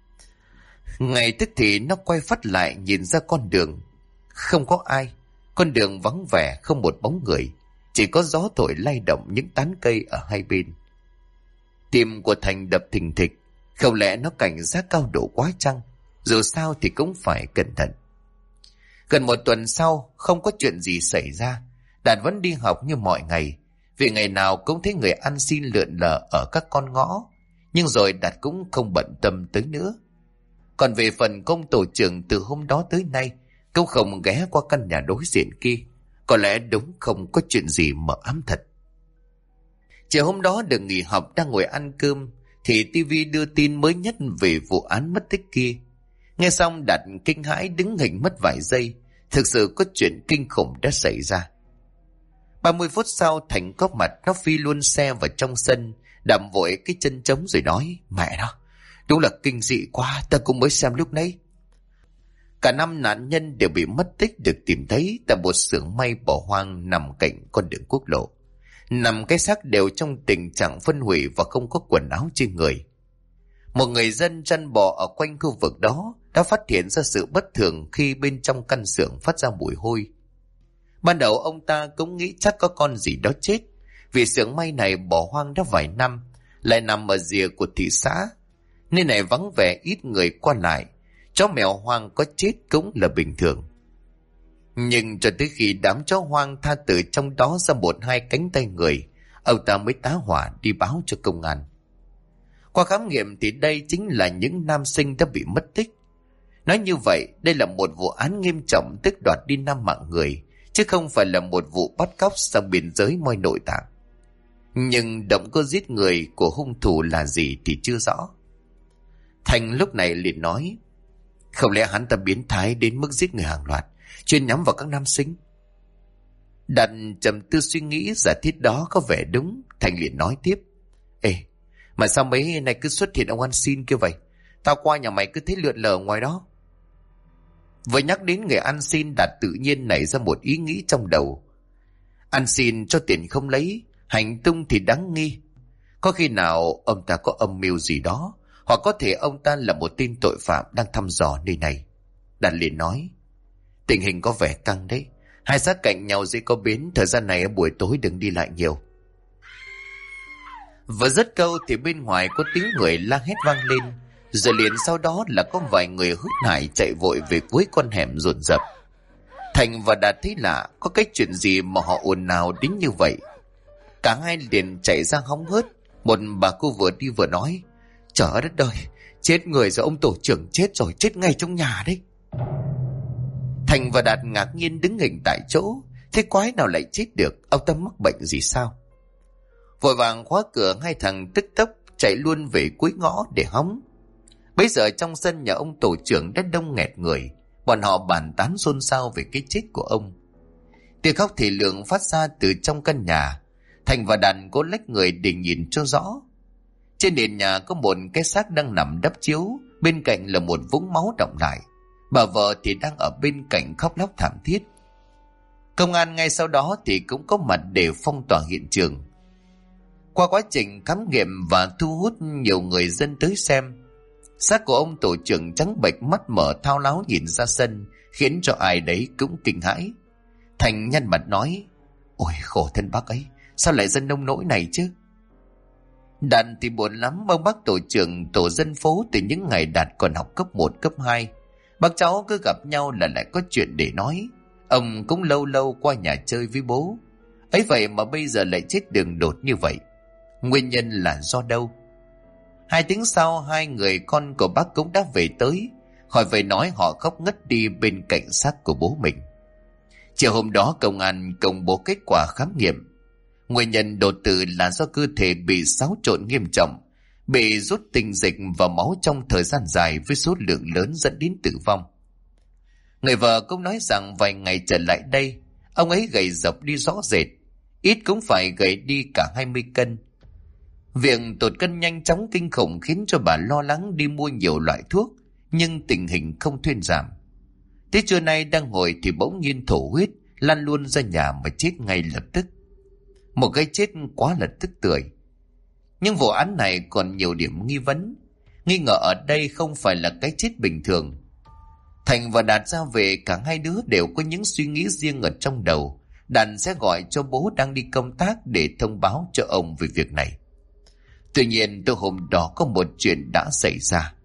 A: Ngay tức thì nó quay phắt lại nhìn ra con đường. Không có ai. Con đường vắng vẻ, không một bóng người. Chỉ có gió thổi lay động những tán cây ở hai bên. Tim của Thành đập thình thịch. Không lẽ nó cảnh giác cao độ quá chăng? Dù sao thì cũng phải cẩn thận. Gần 1 tuần sau, không có chuyện gì xảy ra. Đạt vẫn đi học như mọi ngày. Vì ngày nào cũng thấy người ăn xin lượn lờ ở các con ngõ. Nhưng rồi Đạt cũng không bận tâm tới nữa. Còn về phần công tổ trưởng, từ hôm đó tới nay cũng không ghé qua căn nhà đối diện kia. Có lẽ đúng không có chuyện gì mờ ám thật. Chiều hôm đó được nghỉ học, đang ngồi ăn cơm thì tivi đưa tin mới nhất về vụ án mất tích kia. Nghe xong Đạt kinh hãi đứng hình mất vài giây. Thực sự có chuyện kinh khủng đã xảy ra. 30 phút sau, Thành có mặt. Nó phi luôn xe vào trong sân, đạp vội cái chân trống rồi nói. Mẹ nó, đúng là kinh dị quá, ta cũng mới xem lúc nãy. Cả 5 nạn nhân đều bị mất tích được tìm thấy tại một xưởng may bỏ hoang nằm cạnh con đường quốc lộ. Nằm cái xác đều trong tình trạng phân hủy và không có quần áo trên người. Một người dân chăn bò ở quanh khu vực đó đã phát hiện ra sự bất thường khi bên trong căn xưởng phát ra mùi hôi. Ban đầu ông ta cũng nghĩ chắc có con gì đó chết, vì xưởng may này bỏ hoang đã vài năm, lại nằm ở rìa của thị xã. Nơi này vắng vẻ, ít người qua lại, chó mèo hoang có chết cũng là bình thường. Nhưng cho tới khi đám chó hoang tha từ trong đó ra 1-2 cánh tay người, ông ta mới tá hỏa đi báo cho công an. Qua khám nghiệm thì đây chính là những nam sinh đã bị mất tích. Nói như vậy, đây là một vụ án nghiêm trọng, tức đoạt đi 5 mạng người, chứ không phải là một vụ bắt cóc sang biên giới moi nội tạng. Nhưng động cơ giết người của hung thủ là gì thì chưa rõ. Thành lúc này liền nói, không lẽ hắn ta biến thái đến mức giết người hàng loạt, chuyên nhắm vào các nam sinh? Đạt trầm tư suy nghĩ giả thiết đó có vẻ đúng. Thành liền nói tiếp, ê, mà sao mấy này cứ xuất hiện ông ăn xin kia vậy? Tao qua nhà mày cứ thấy lượn lờ ngoài đó. Vừa nhắc đến người ăn xin, Đạt tự nhiên nảy ra một ý nghĩ trong đầu. Ăn xin cho tiền không lấy, hành tung thì đáng nghi. Có khi nào ông ta có âm mưu gì đó, hoặc có thể ông ta là một tên tội phạm đang thăm dò nơi này. Đạt liền nói, tình hình có vẻ căng đấy. Hai xác cạnh nhau dễ có bến, thời gian này buổi tối đừng đi lại nhiều. Vừa dứt câu thì bên ngoài có tiếng người la hét vang lên, rồi liền sau đó là có vài người hớt hải chạy vội về cuối con hẻm dồn dập. Thành và Đạt thấy lạ, có cái chuyện gì mà họ ồn ào đến như vậy. Cả hai liền chạy ra hóng hớt. Một bà cô vừa đi vừa nói: Trời đất ơi, chết người rồi, ông tổ trưởng chết rồi, chết ngay trong nhà đấy. Thành và Đạt ngạc nhiên đứng hình tại chỗ, thế quái nào lại chết được, ông ta mắc bệnh gì sao? Vội vàng khóa cửa, hai thằng tức tốc chạy luôn về cuối ngõ để hóng. Bây giờ trong sân nhà ông tổ trưởng đã đông nghẹt người, bọn họ bàn tán xôn xao về cái chết của ông. Tiếng khóc thì lượng phát ra từ trong căn nhà. Thành và Đạt cố lách người để nhìn cho rõ. Trên nền nhà có một cái xác đang nằm đắp chiếu, bên cạnh là một vũng máu đọng lại. Bà vợ thì đang ở bên cạnh khóc lóc thảm thiết. Công an ngay sau đó thì cũng có mặt để phong tỏa hiện trường. Qua quá trình khám nghiệm và thu hút nhiều người dân tới xem, xác của ông tổ trưởng trắng bệch, mắt mở thao láo nhìn ra sân, khiến cho ai đấy cũng kinh hãi. Thành nhăn mặt nói: Ôi khổ thân bác ấy, sao lại dân nông nỗi này chứ? Đạt thì buồn lắm, ông bác tổ trưởng tổ dân phố từ những ngày Đạt còn học cấp 1, cấp 2. Bác cháu cứ gặp nhau là lại có chuyện để nói. Ông cũng lâu lâu qua nhà chơi với bố. Ấy vậy mà bây giờ lại chết đường đột như vậy. Nguyên nhân là do đâu? 2 tiếng sau, 2 người con của bác cũng đã về tới. Khỏi phải nói, họ khóc ngất đi bên cạnh xác của bố mình. Chiều hôm đó công an công bố kết quả khám nghiệm. Nguyên nhân đột tử là do cơ thể bị xáo trộn nghiêm trọng, bị rút tinh dịch và máu trong thời gian dài với số lượng lớn dẫn đến tử vong. Người vợ cũng nói rằng vài ngày trở lại đây, ông ấy gầy dọc đi rõ rệt, ít cũng phải gầy đi cả 20 cân. Việc tụt cân nhanh chóng kinh khủng khiến cho bà lo lắng đi mua nhiều loại thuốc, nhưng tình hình không thuyên giảm. Tới trưa nay đang ngồi thì bỗng nhiên thổ huyết, lăn luôn ra nhà mà chết ngay lập tức. Một cái chết quá là tức tưởi. Nhưng vụ án này còn nhiều điểm nghi vấn. Nghi ngờ ở đây không phải là cái chết bình thường. Thành và Đạt ra về, cả hai đứa đều có những suy nghĩ riêng ở trong đầu. Đạt sẽ gọi cho bố đang đi công tác để thông báo cho ông về việc này. Tuy nhiên từ hôm đó có một chuyện đã xảy ra.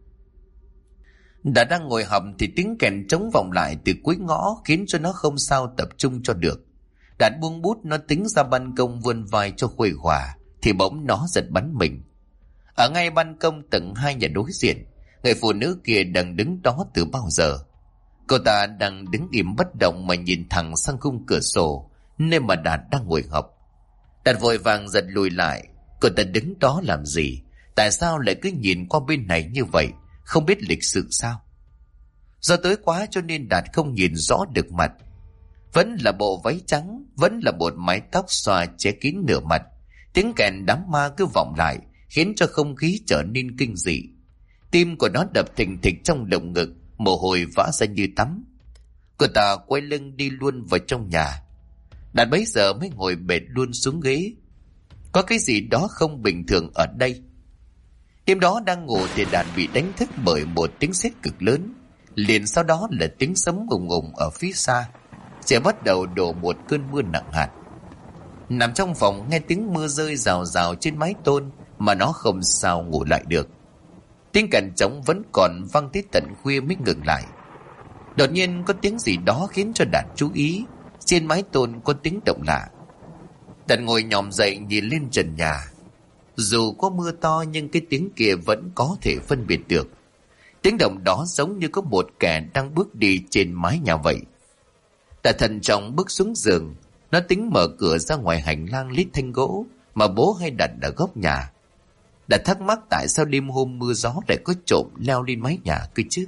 A: Đạt đang ngồi học thì tiếng kèn trống vọng lại từ cuối ngõ, khiến cho nó không sao tập trung cho được. Đạt buông bút, nó tính ra ban công vươn vai cho khuây khỏa thì bỗng nó giật bắn mình. Ở ngay ban công tầng 2 nhà đối diện, người phụ nữ kia đang đứng đó từ bao giờ. Cô ta đang đứng im bất động mà nhìn thẳng sang khung cửa sổ nơi mà Đạt đang ngồi học. Đạt vội vàng giật lùi lại. Cô ta đứng đó làm gì? Tại sao lại cứ nhìn qua bên này như vậy? Không biết lịch sự sao? Do tối quá cho nên Đạt không nhìn rõ được mặt. Vẫn là bộ váy trắng, vẫn là một mái tóc xòa che kín nửa mặt. Tiếng kèn đám ma cứ vọng lại, khiến cho không khí trở nên kinh dị. Tim của nó đập thình thịch trong lồng ngực, mồ hôi vã ra như tắm. Cô ta quay lưng đi luôn vào trong nhà. Đạt bấy giờ mới ngồi bệt luôn xuống ghế. Có cái gì đó không bình thường ở đây. Đêm đó đang ngủ thì Đạt bị đánh thức bởi một tiếng sét cực lớn. Liền sau đó là tiếng sấm ùng ùng ở phía xa. Sẽ bắt đầu đổ một cơn mưa nặng hạt. Nằm trong phòng nghe tiếng mưa rơi rào rào trên mái tôn mà nó không sao ngủ lại được. Tiếng kèn trống vẫn còn vang tới tận khuya mới ngừng lại. Đột nhiên có tiếng gì đó khiến cho Đạt chú ý. Trên mái tôn có tiếng động lạ. Đạt ngồi nhòm dậy nhìn lên trần nhà. Dù có mưa to nhưng cái tiếng kia vẫn có thể phân biệt được. Tiếng động đó giống như có một kẻ đang bước đi trên mái nhà vậy. Đạt thận trọng bước xuống giường. Nó tính mở cửa ra ngoài hành lang lít thanh gỗ mà bố hay đặt ở góc nhà. Đạt thắc mắc tại sao đêm hôm mưa gió lại có trộm leo lên mái nhà cơ chứ.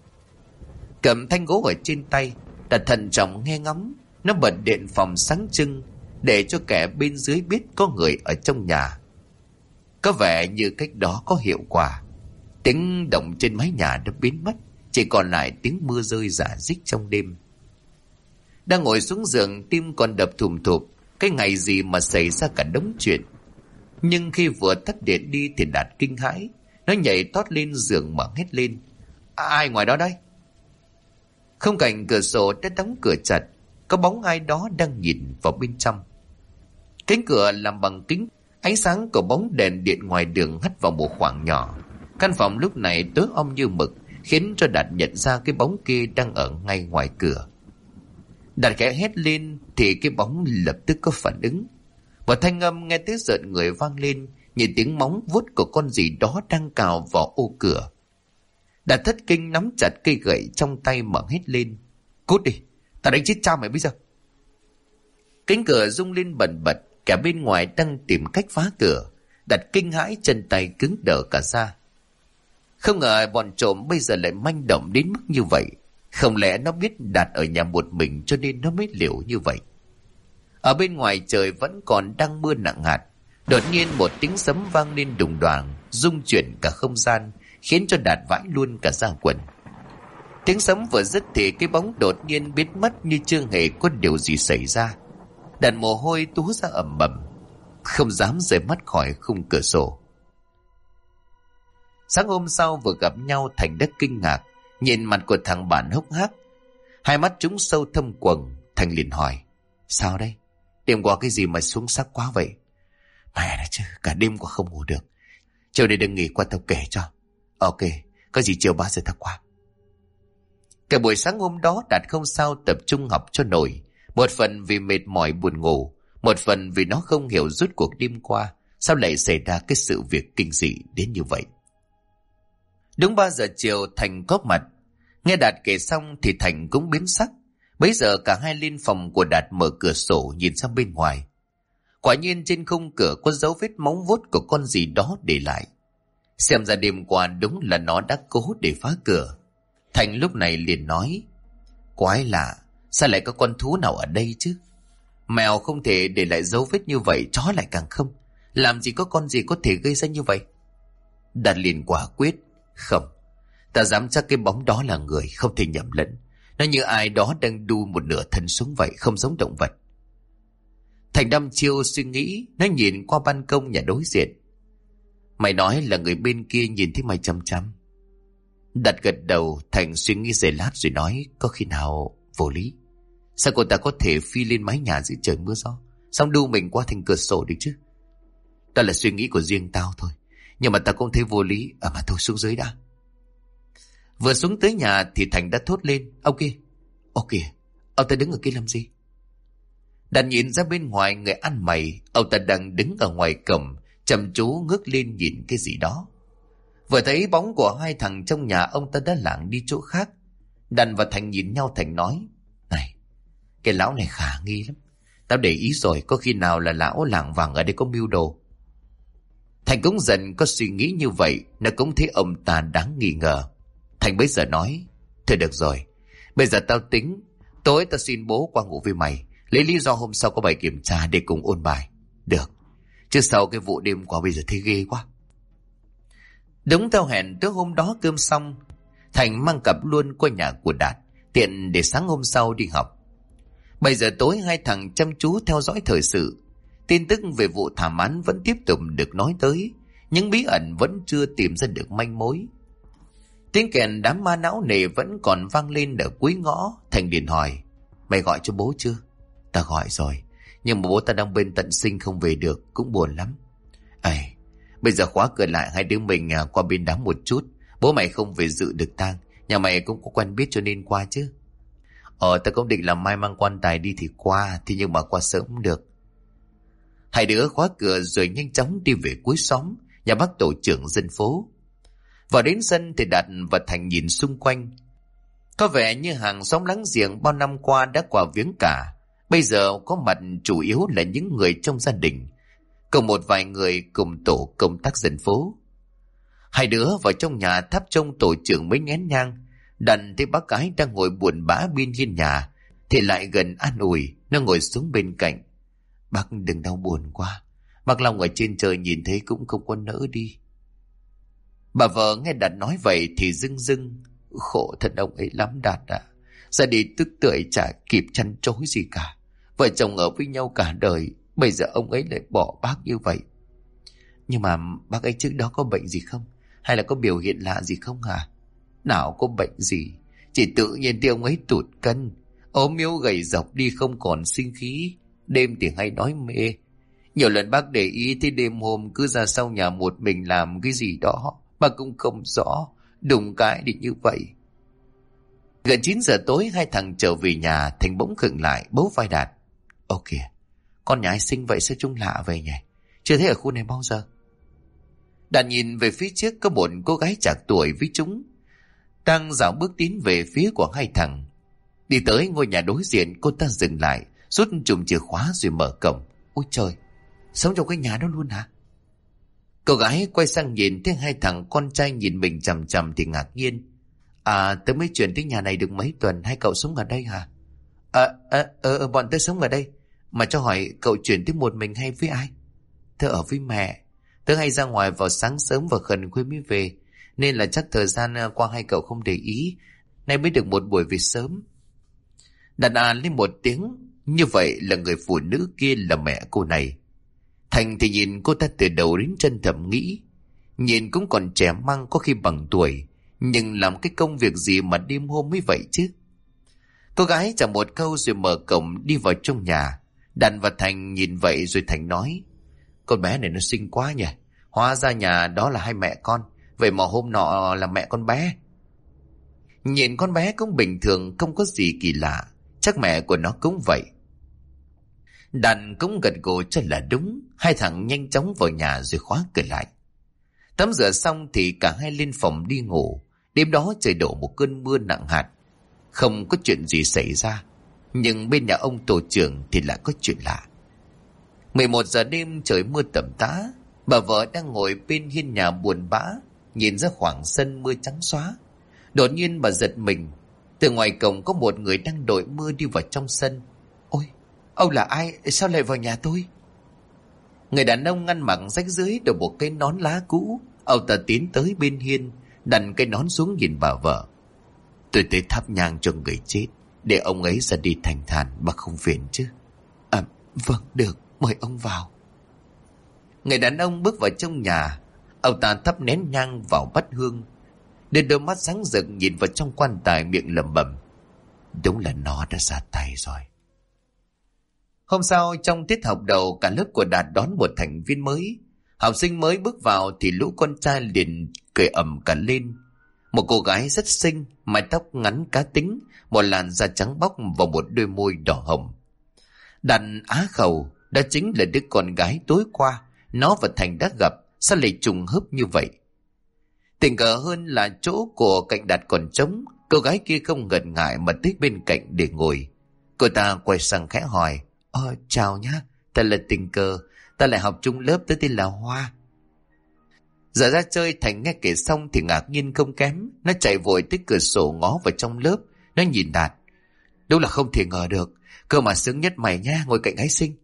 A: Cầm thanh gỗ ở trên tay, Đạt thận trọng nghe ngắm. Nó bật điện phòng sáng trưng để cho kẻ bên dưới biết có người ở trong nhà. Có vẻ như cách đó có hiệu quả. Tiếng động trên mái nhà đã biến mất, chỉ còn lại tiếng mưa rơi rả rích trong đêm. Đang ngồi xuống giường, tim còn đập thùm thụp. Cái ngày gì mà xảy ra cả đống chuyện. Nhưng khi vừa tắt điện đi thì Đạt kinh hãi. Nó nhảy tót lên giường mà hét lên: Ai ngoài đó đây? Không cạnh cửa sổ đã đóng cửa chặt. có bóng ai đó đang nhìn vào bên trong. Cánh cửa làm bằng kính, ánh sáng của bóng đèn điện ngoài đường hắt vào một khoảng nhỏ. Căn phòng lúc này tối om như mực, khiến cho Đạt nhận ra cái bóng kia đang ở ngay ngoài cửa. Đạt khẽ hét lên thì cái bóng lập tức có phản ứng. Một thanh âm nghe tới rợn người vang lên, như tiếng móng vuốt của con gì đó đang cào vào ô cửa. Đạt thất kinh nắm chặt cây gậy trong tay mà hét lên: "Cút đi, tao đánh chết cha mày bây giờ!" Cánh cửa rung lên bần bật, cả bên ngoài đang tìm cách phá cửa. Đạt kinh hãi, chân tay cứng đờ cả ra. Không ngờ bọn trộm bây giờ lại manh động đến mức như vậy. Không lẽ nó biết Đạt ở nhà một mình cho nên nó mới liều như vậy? Ở bên ngoài trời vẫn còn đang mưa nặng hạt. Đột nhiên một tiếng sấm vang lên đùng đoàng, rung chuyển cả không gian, khiến cho Đạt vãi luôn cả da quần. Tiếng sấm vừa dứt thì cái bóng đột nhiên biến mất như chưa hề có điều gì xảy ra. Đạt mồ hôi túa ra ầm ầm, không dám rời mắt khỏi khung cửa sổ. Sáng hôm sau vừa gặp nhau, Thành đã kinh ngạc nhìn mặt của thằng bạn hốc hác, hai mắt chúng sâu thâm quầng. Thành liền hỏi: "Sao đây? Đêm qua cái gì mà xuống sắc quá vậy?" "Mẹ này chứ, cả đêm qua không ngủ được. Chiều nay đừng nghỉ qua tao kể cho." "Ok, có gì chiều 3 giờ tao qua." Cả buổi sáng hôm đó Đạt không sao tập trung học cho nổi. Một phần vì mệt mỏi buồn ngủ, một phần vì nó không hiểu rốt cuộc đêm qua sao lại xảy ra cái sự việc kinh dị đến như vậy. Đúng 3 giờ chiều Thành có mặt. Nghe Đạt kể xong thì Thành cũng biến sắc. Bấy giờ cả hai lên phòng của Đạt mở cửa sổ nhìn sang bên ngoài. Quả nhiên trên khung cửa có dấu vết móng vuốt của con gì đó để lại. Xem ra đêm qua đúng là nó đã cố để phá cửa. Thành lúc này liền nói: "Quái lạ, sao lại có con thú nào ở đây chứ? Mèo không thể để lại dấu vết như vậy, chó lại càng không. Làm gì có con gì có thể gây ra như vậy?" Đạt liền quả quyết: "Không, ta dám chắc cái bóng đó là người, không thể nhầm lẫn. Nó như ai đó đang đu một nửa thân xuống vậy, không giống động vật." Thành đăm chiêu suy nghĩ, nó nhìn qua ban công nhà đối diện: "Mày nói là người bên kia nhìn thấy mày chăm chăm." Đạt gật đầu. Thành suy nghĩ giây lát rồi nói: "Có khi nào vô lý? Sao cô ta có thể phi lên mái nhà giữa trời mưa gió, xong đu mình qua thành cửa sổ được chứ? Đó là suy nghĩ của riêng tao thôi, nhưng mà tao cũng thấy vô lý. Mà thôi, xuống dưới đã." Vừa xuống tới nhà thì Thành đã thốt lên: "Ông kia, ông kìa, ông ta đứng ở kia làm gì?" Đạt nhìn ra bên ngoài, người ăn mày, ông ta đang đứng ở ngoài cổng, chăm chú ngước lên nhìn cái gì đó. Vừa thấy bóng của hai thằng trong nhà, ông ta đã lảng đi chỗ khác. Đạt và Thành nhìn nhau. Thành nói: "Này, cái lão này khả nghi lắm. Tao để ý rồi, có khi nào là lão lảng vảng ở đây có mưu đồ." Thành cũng dần có suy nghĩ như vậy, nó cũng thấy ông ta đáng nghi ngờ. Thành bấy giờ nói: "Thôi được rồi, bây giờ tao tính tối tao xin bố qua ngủ với mày, lấy lý do hôm sau có bài kiểm tra để cùng ôn bài." "Được, chứ sau cái vụ đêm qua bây giờ thấy ghê quá." Đúng theo hẹn, tối hôm đó cơm xong, Thành mang cặp luôn qua nhà của Đạt, tiện để sáng hôm sau đi học. 7 giờ tối hai thằng chăm chú theo dõi thời sự. Tin tức về vụ thảm án vẫn tiếp tục được nói tới, nhưng bí ẩn vẫn chưa tìm ra được manh mối. Tiếng kèn đám ma não nề vẫn còn vang lên ở cuối ngõ. Thành liền hỏi: "Mày gọi cho bố chưa?" "Ta gọi rồi, nhưng mà bố ta đang bên tận sinh không về được, cũng buồn lắm." Bây giờ khóa cửa lại, hai đứa mình qua bên đám một chút. Bố mày không về dự được tang, nhà mày cũng có quen biết cho nên qua chứ." Ta cũng định là mai mang quan tài đi thì qua, thì nhưng mà qua sớm cũng được." Hai đứa khóa cửa rồi nhanh chóng đi về cuối xóm, nhà bác tổ trưởng dân phố. Vào đến sân thì Đạt và Thành nhìn xung quanh. Có vẻ như hàng xóm láng giềng bao năm qua đã qua viếng cả. Bây giờ có mặt chủ yếu là những người trong gia đình, cùng một vài người cùng tổ công tác dân phố. Hai đứa vào trong nhà thắp trông tổ trưởng mấy nén nhang. Đành thấy bác gái đang ngồi buồn bã bên hiên nhà thì lại gần an ủi. Nó ngồi xuống bên cạnh: "Bác đừng đau buồn quá, bác Long ở trên trời nhìn thấy cũng không có nỡ đi." Bà vợ nghe Đạt nói vậy thì rưng rưng: "Khổ thật ông ấy lắm Đạt ạ. Ra đi tức tưởi chả kịp chăn trối gì cả. Vợ chồng ở với nhau cả đời, bây giờ ông ấy lại bỏ bác như vậy." "Nhưng mà bác ấy trước đó có bệnh gì không? Hay là có biểu hiện lạ gì không hả?" "Nào có bệnh gì, chỉ tự nhiên thì ông ấy tụt cân. ốm yếu gầy dọc đi không còn sinh khí, đêm thì hay nói mê. Nhiều lần bác để ý thấy đêm hôm cứ ra sau nhà một mình làm cái gì đó mà cũng không rõ, đùng cái đi như vậy. Gần 9 giờ tối hai thằng trở về nhà, Thành bỗng khựng lại bấu vai Đạt. Ô kìa, con nhà ai xinh vậy sao trông lạ vậy nhỉ? Chưa thấy ở khu này bao giờ. Đạt nhìn về phía trước, có một cô gái chạc tuổi với chúng đang dạo bước tiến về phía của hai thằng. Đi tới ngôi nhà đối diện, cô ta dừng lại, rút chùm chìa khóa rồi mở cổng. Ôi trời, sống trong cái nhà đó luôn hả? Cô gái quay sang nhìn thấy hai thằng con trai nhìn mình chằm chằm thì ngạc nhiên. À, tớ mới chuyển tới nhà này được mấy tuần, hai cậu sống ở đây hả? Bọn tớ sống ở đây. Mà cho hỏi cậu chuyển tới một mình hay với ai? Tớ ở với mẹ. Tớ hay ra ngoài vào sáng sớm và khẩn khuya mới về, nên là chắc thời gian qua hai cậu không để ý, nay mới được một buổi về sớm. Đạt lên một tiếng. Như vậy là người phụ nữ kia là mẹ cô này. Thành thì nhìn cô ta từ đầu đến chân thầm nghĩ. Nhìn cũng còn trẻ măng, có khi bằng tuổi, nhưng làm cái công việc gì mà đêm hôm mới vậy chứ. Cô gái chả một câu rồi mở cổng đi vào trong nhà. Đạt và Thành nhìn vậy rồi Thành nói: Con bé này nó xinh quá nhỉ. Hóa ra nhà đó là hai mẹ con. Vậy mà hôm nọ là mẹ con bé. Nhìn con bé cũng bình thường, không có gì kỳ lạ. Chắc mẹ của nó cũng vậy. Đàn cũng gật gù cho là đúng. Hai thằng nhanh chóng vào nhà rồi khóa cửa lại. Tắm rửa xong thì cả hai lên phòng đi ngủ. Đêm đó trời đổ một cơn mưa nặng hạt. Không có chuyện gì xảy ra, nhưng bên nhà ông tổ trưởng thì lại có chuyện lạ. 11 giờ đêm, trời mưa tầm tã. Bà vợ đang ngồi bên hiên nhà buồn bã, nhìn ra khoảng sân mưa trắng xóa. Đột nhiên bà giật mình. Từ ngoài cổng có một người đang đội mưa đi vào trong sân. Ôi, ông là ai? Sao lại vào nhà tôi? Người đàn ông ngăn mặc rách rưới, đội một cái nón lá cũ. Ông ta tiến tới bên hiên, đặt cái nón xuống nhìn bà vợ. Tôi tới thắp nhang cho người chết, để ông ấy ra đi thanh thản, bà không phiền chứ? À, vâng, được, mời ông vào. Người đàn ông bước vào trong nhà. Ông ta thắp nén nhang vào bát hương, đưa đôi mắt sáng rực nhìn vào trong quan tài, miệng lẩm bẩm: Đúng là nó đã ra tay rồi. Hôm sau, trong tiết học đầu, cả lớp của Đạt đón một thành viên mới. Học sinh mới bước vào thì lũ con trai liền cười ầm cả lên. Một cô gái rất xinh, mái tóc ngắn cá tính, một làn da trắng bóc và một đôi môi đỏ hồng. Đạt á khẩu, đó chính là đứa con gái tối qua nó và Thành đã gặp. Sao lại trùng hợp như vậy? Tình cờ hơn là chỗ của cạnh Đạt còn trống. Cô gái kia không ngần ngại mà tới bên cạnh để ngồi. Cô ta quay sang khẽ hỏi: Chào nhá, ta là tình cờ, ta lại học chung lớp, tớ tên là Hoa. Giờ ra chơi, Thành nghe kể xong thì ngạc nhiên không kém. Nó chạy vội tới cửa sổ ngó vào trong lớp. Nó nhìn Đạt. Đúng là không thể ngờ được, cơ mà sướng nhất mày nha, ngồi cạnh gái xinh.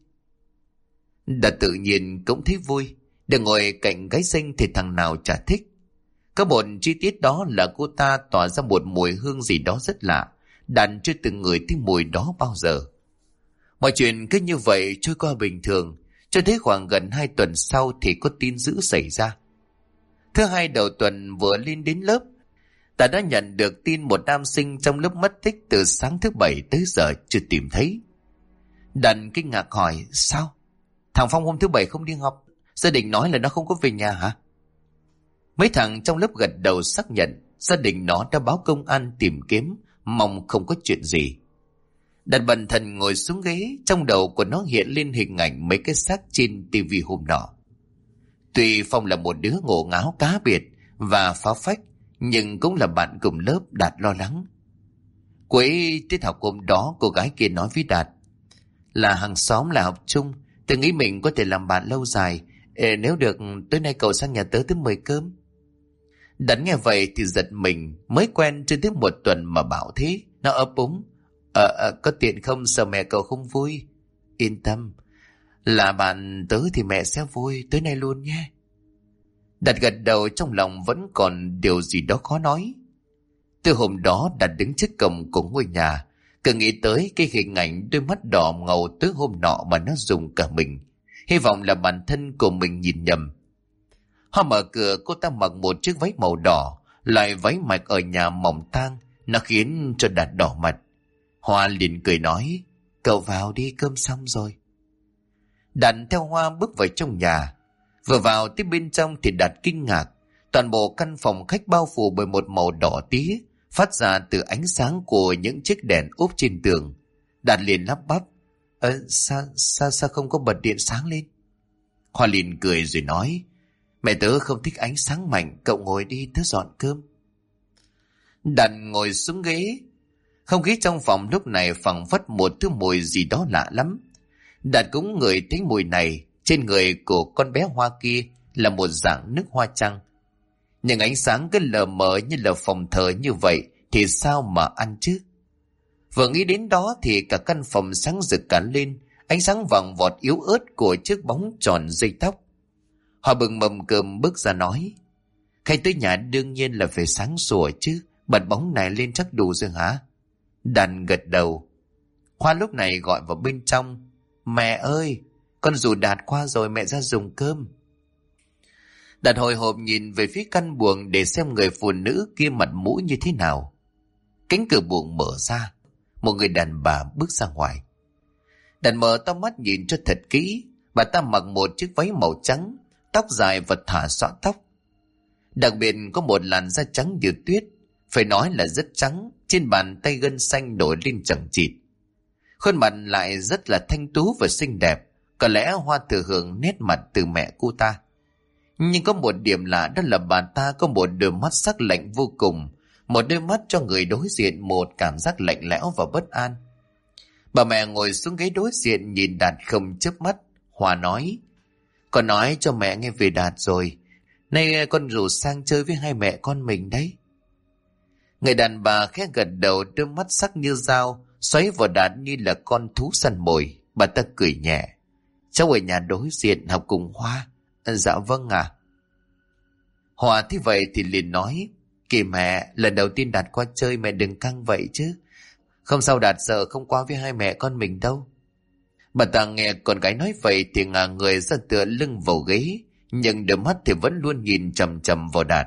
A: Đạt tự nhiên cũng thấy vui. Được ngồi cạnh gái xinh thì thằng nào chả thích. Có một chi tiết đó là cô ta tỏa ra một mùi hương gì đó rất lạ. Đạt chưa từng ngửi thấy mùi đó bao giờ. Mọi chuyện cứ như vậy trôi qua bình thường, cho thấy khoảng gần 2 tuần sau thì có tin dữ xảy ra. Thứ hai đầu tuần vừa lên đến lớp, ta đã nhận được tin một nam sinh trong lớp mất tích từ sáng thứ Bảy tới giờ chưa tìm thấy. Đàn kinh ngạc hỏi: Sao? Thằng Phong hôm thứ Bảy không đi học, gia đình nói là nó không có về nhà hả? Mấy thằng trong lớp gật đầu xác nhận gia đình nó đã báo công an tìm kiếm, mong không có chuyện gì. Đạt bần thần ngồi xuống ghế, trong đầu của nó hiện lên hình ảnh mấy cái xác trên tivi hôm nọ. Tuy Phong là một đứa ngổ ngáo cá biệt và phá phách, nhưng cũng là bạn cùng lớp. Đạt lo lắng. Cuối tiết học hôm đó, cô gái kia nói với Đạt là hàng xóm, là học chung, tôi nghĩ mình có thể làm bạn lâu dài. Nếu được, tối nay cậu sang nhà tớ tới mời cơm. Đạt nghe vậy thì giật mình, mới quen chưa tới 1 tuần mà bảo thế. Nó ấp úng: Có tiện không, sợ mẹ cậu không vui. Yên tâm, là bạn tớ thì mẹ sẽ vui, tới nay luôn nhé. Đạt gật đầu, trong lòng vẫn còn điều gì đó khó nói. Từ hôm đó Đạt đứng trước cổng của ngôi nhà, cứ nghĩ tới cái hình ảnh đôi mắt đỏ ngầu tới hôm nọ mà nó dùng cả mình. Hy vọng là bản thân của mình nhìn nhầm. Hoa mở cửa, cô ta mặc một chiếc váy màu đỏ, loại váy mạch ở nhà mỏng tang, nó khiến cho Đạt đỏ mặt. Hoa liền cười nói, cậu vào đi, cơm xong rồi. Đạt theo Hoa bước vào trong nhà. Vừa vào tới bên trong thì Đạt kinh ngạc. Toàn bộ căn phòng khách bao phủ bởi một màu đỏ tía, phát ra từ ánh sáng của những chiếc đèn ốp trên tường. Đạt liền lắp bắp, sao không có bật điện sáng lên? Hoa liền cười rồi nói, mẹ tớ không thích ánh sáng mạnh, cậu ngồi đi, tớ dọn cơm. Đạt ngồi xuống ghế. Không khí trong phòng lúc này phảng phất một thứ mùi gì đó lạ lắm. Đạt cũng ngửi thấy mùi này. Trên người của con bé Hoa kia là một dạng nước hoa trăng. Nhưng ánh sáng cứ lờ mờ như là phòng thờ như vậy thì sao mà ăn chứ? Vừa nghĩ đến đó thì cả căn phòng sáng rực cả lên. Ánh sáng vàng vọt yếu ớt của chiếc bóng tròn dây tóc. Họ bừng mầm cơm bước ra nói, khách tới nhà đương nhiên là phải sáng sủa chứ, bật bóng này lên chắc đủ rồi hả? Đàn gật đầu. Hoa lúc này gọi vào bên trong, mẹ ơi, con rủ Đạt qua rồi, mẹ ra dùng cơm. Đạt hồi hộp nhìn về phía căn buồng để xem người phụ nữ kia mặt mũi như thế nào. Cánh cửa buồng mở ra, một người đàn bà bước ra ngoài. Đạt mở to mắt nhìn cho thật kỹ. Bà ta mặc một chiếc váy màu trắng, tóc dài và thả xõa tóc. Đặc biệt có một làn da trắng như tuyết, phải nói là rất trắng, trên bàn tay gân xanh nổi lên chằng chịt. Khuôn mặt lại rất là thanh tú và xinh đẹp, có lẽ Hoa thừa hưởng nét mặt từ mẹ cô ta. Nhưng có một điểm lạ, đó là bà ta có một đôi mắt sắc lạnh vô cùng, một đôi mắt cho người đối diện một cảm giác lạnh lẽo và bất an. Bà mẹ ngồi xuống ghế đối diện nhìn Đạt không chớp mắt. Hoa nói, con nói cho mẹ nghe về Đạt rồi, nay con rủ sang chơi với hai mẹ con mình đấy. Người đàn bà khẽ gật đầu, đôi mắt sắc như dao xoáy vào Đạt như là con thú săn mồi. Bà ta cười nhẹ, cháu ở nhà đối diện học cùng Hoa. Dạ vâng ạ. Hoa thấy vậy thì liền nói, kìa mẹ, lần đầu tiên Đạt qua chơi, mẹ đừng căng vậy chứ. Không sao, Đạt sợ không qua với hai mẹ con mình đâu. Bà ta nghe con gái nói vậy thì ngả người ra tựa lưng vào ghế, nhưng đôi mắt thì vẫn luôn nhìn chằm chằm vào Đạt.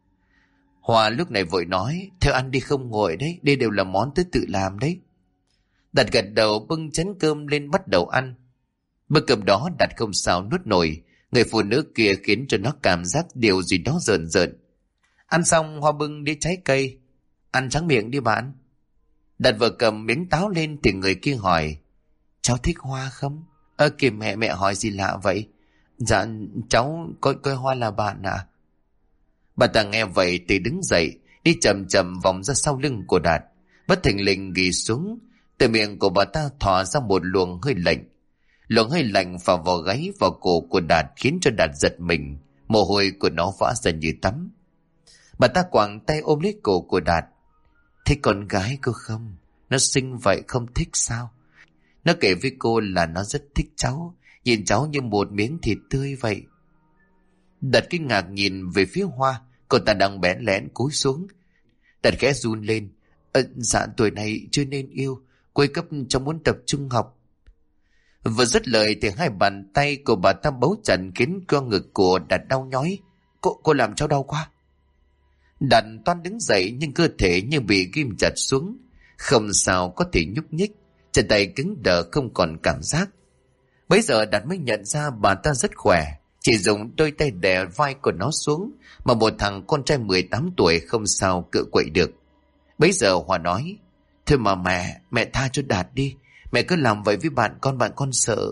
A: Hoa lúc này vội nói, theo ăn đi, không ngồi đấy, đây đều là món tớ tự làm đấy. Đạt gật đầu bưng chén cơm lên bắt đầu ăn. Bữa cơm đó Đạt không sao nuốt nổi, người phụ nữ kia khiến cho nó cảm giác điều gì đó rợn rợn. Ăn xong Hoa bưng đĩa trái cây, ăn tráng miệng đi bạn. Đạt vừa cầm miếng táo lên thì người kia hỏi, cháu thích Hoa không? Kìa mẹ hỏi gì lạ vậy? Dạ cháu coi Hoa là bạn ạ. Bà ta nghe vậy thì đứng dậy, đi chậm chậm vòng ra sau lưng của Đạt. Bất thình lình ghi xuống, từ miệng của bà ta thò ra một luồng hơi lạnh. Luồng hơi lạnh phả vào gáy vào cổ của Đạt khiến cho Đạt giật mình, mồ hôi của nó vã ra như tắm. Bà ta quàng tay ôm lấy cổ của Đạt. Thích con gái cô không? Nó xinh vậy không thích sao? Nó kể với cô là nó rất thích cháu, nhìn cháu như một miếng thịt tươi vậy. Đạt kinh ngạc nhìn về phía Hoa, cô ta đang bẽn lẽn cúi xuống. Đạt khẽ run lên, dạ tuổi này chưa nên yêu, cuối cấp cháu muốn tập trung học. Vừa dứt lời thì hai bàn tay của bà ta bấu chặt khiến cơ ngực của Đạt đau nhói. Cô làm cháu đau quá. Đạt toan đứng dậy nhưng cơ thể như bị ghim chặt xuống, không sao có thể nhúc nhích, chân tay cứng đờ không còn cảm giác. Bấy giờ Đạt mới nhận ra bà ta rất khỏe, chỉ dùng đôi tay đè vai của nó xuống mà một thằng con trai 18 tuổi không sao cựa quậy được. Bấy giờ Hòa nói, thôi mà mẹ tha cho Đạt đi, mẹ cứ làm vậy với bạn con sợ.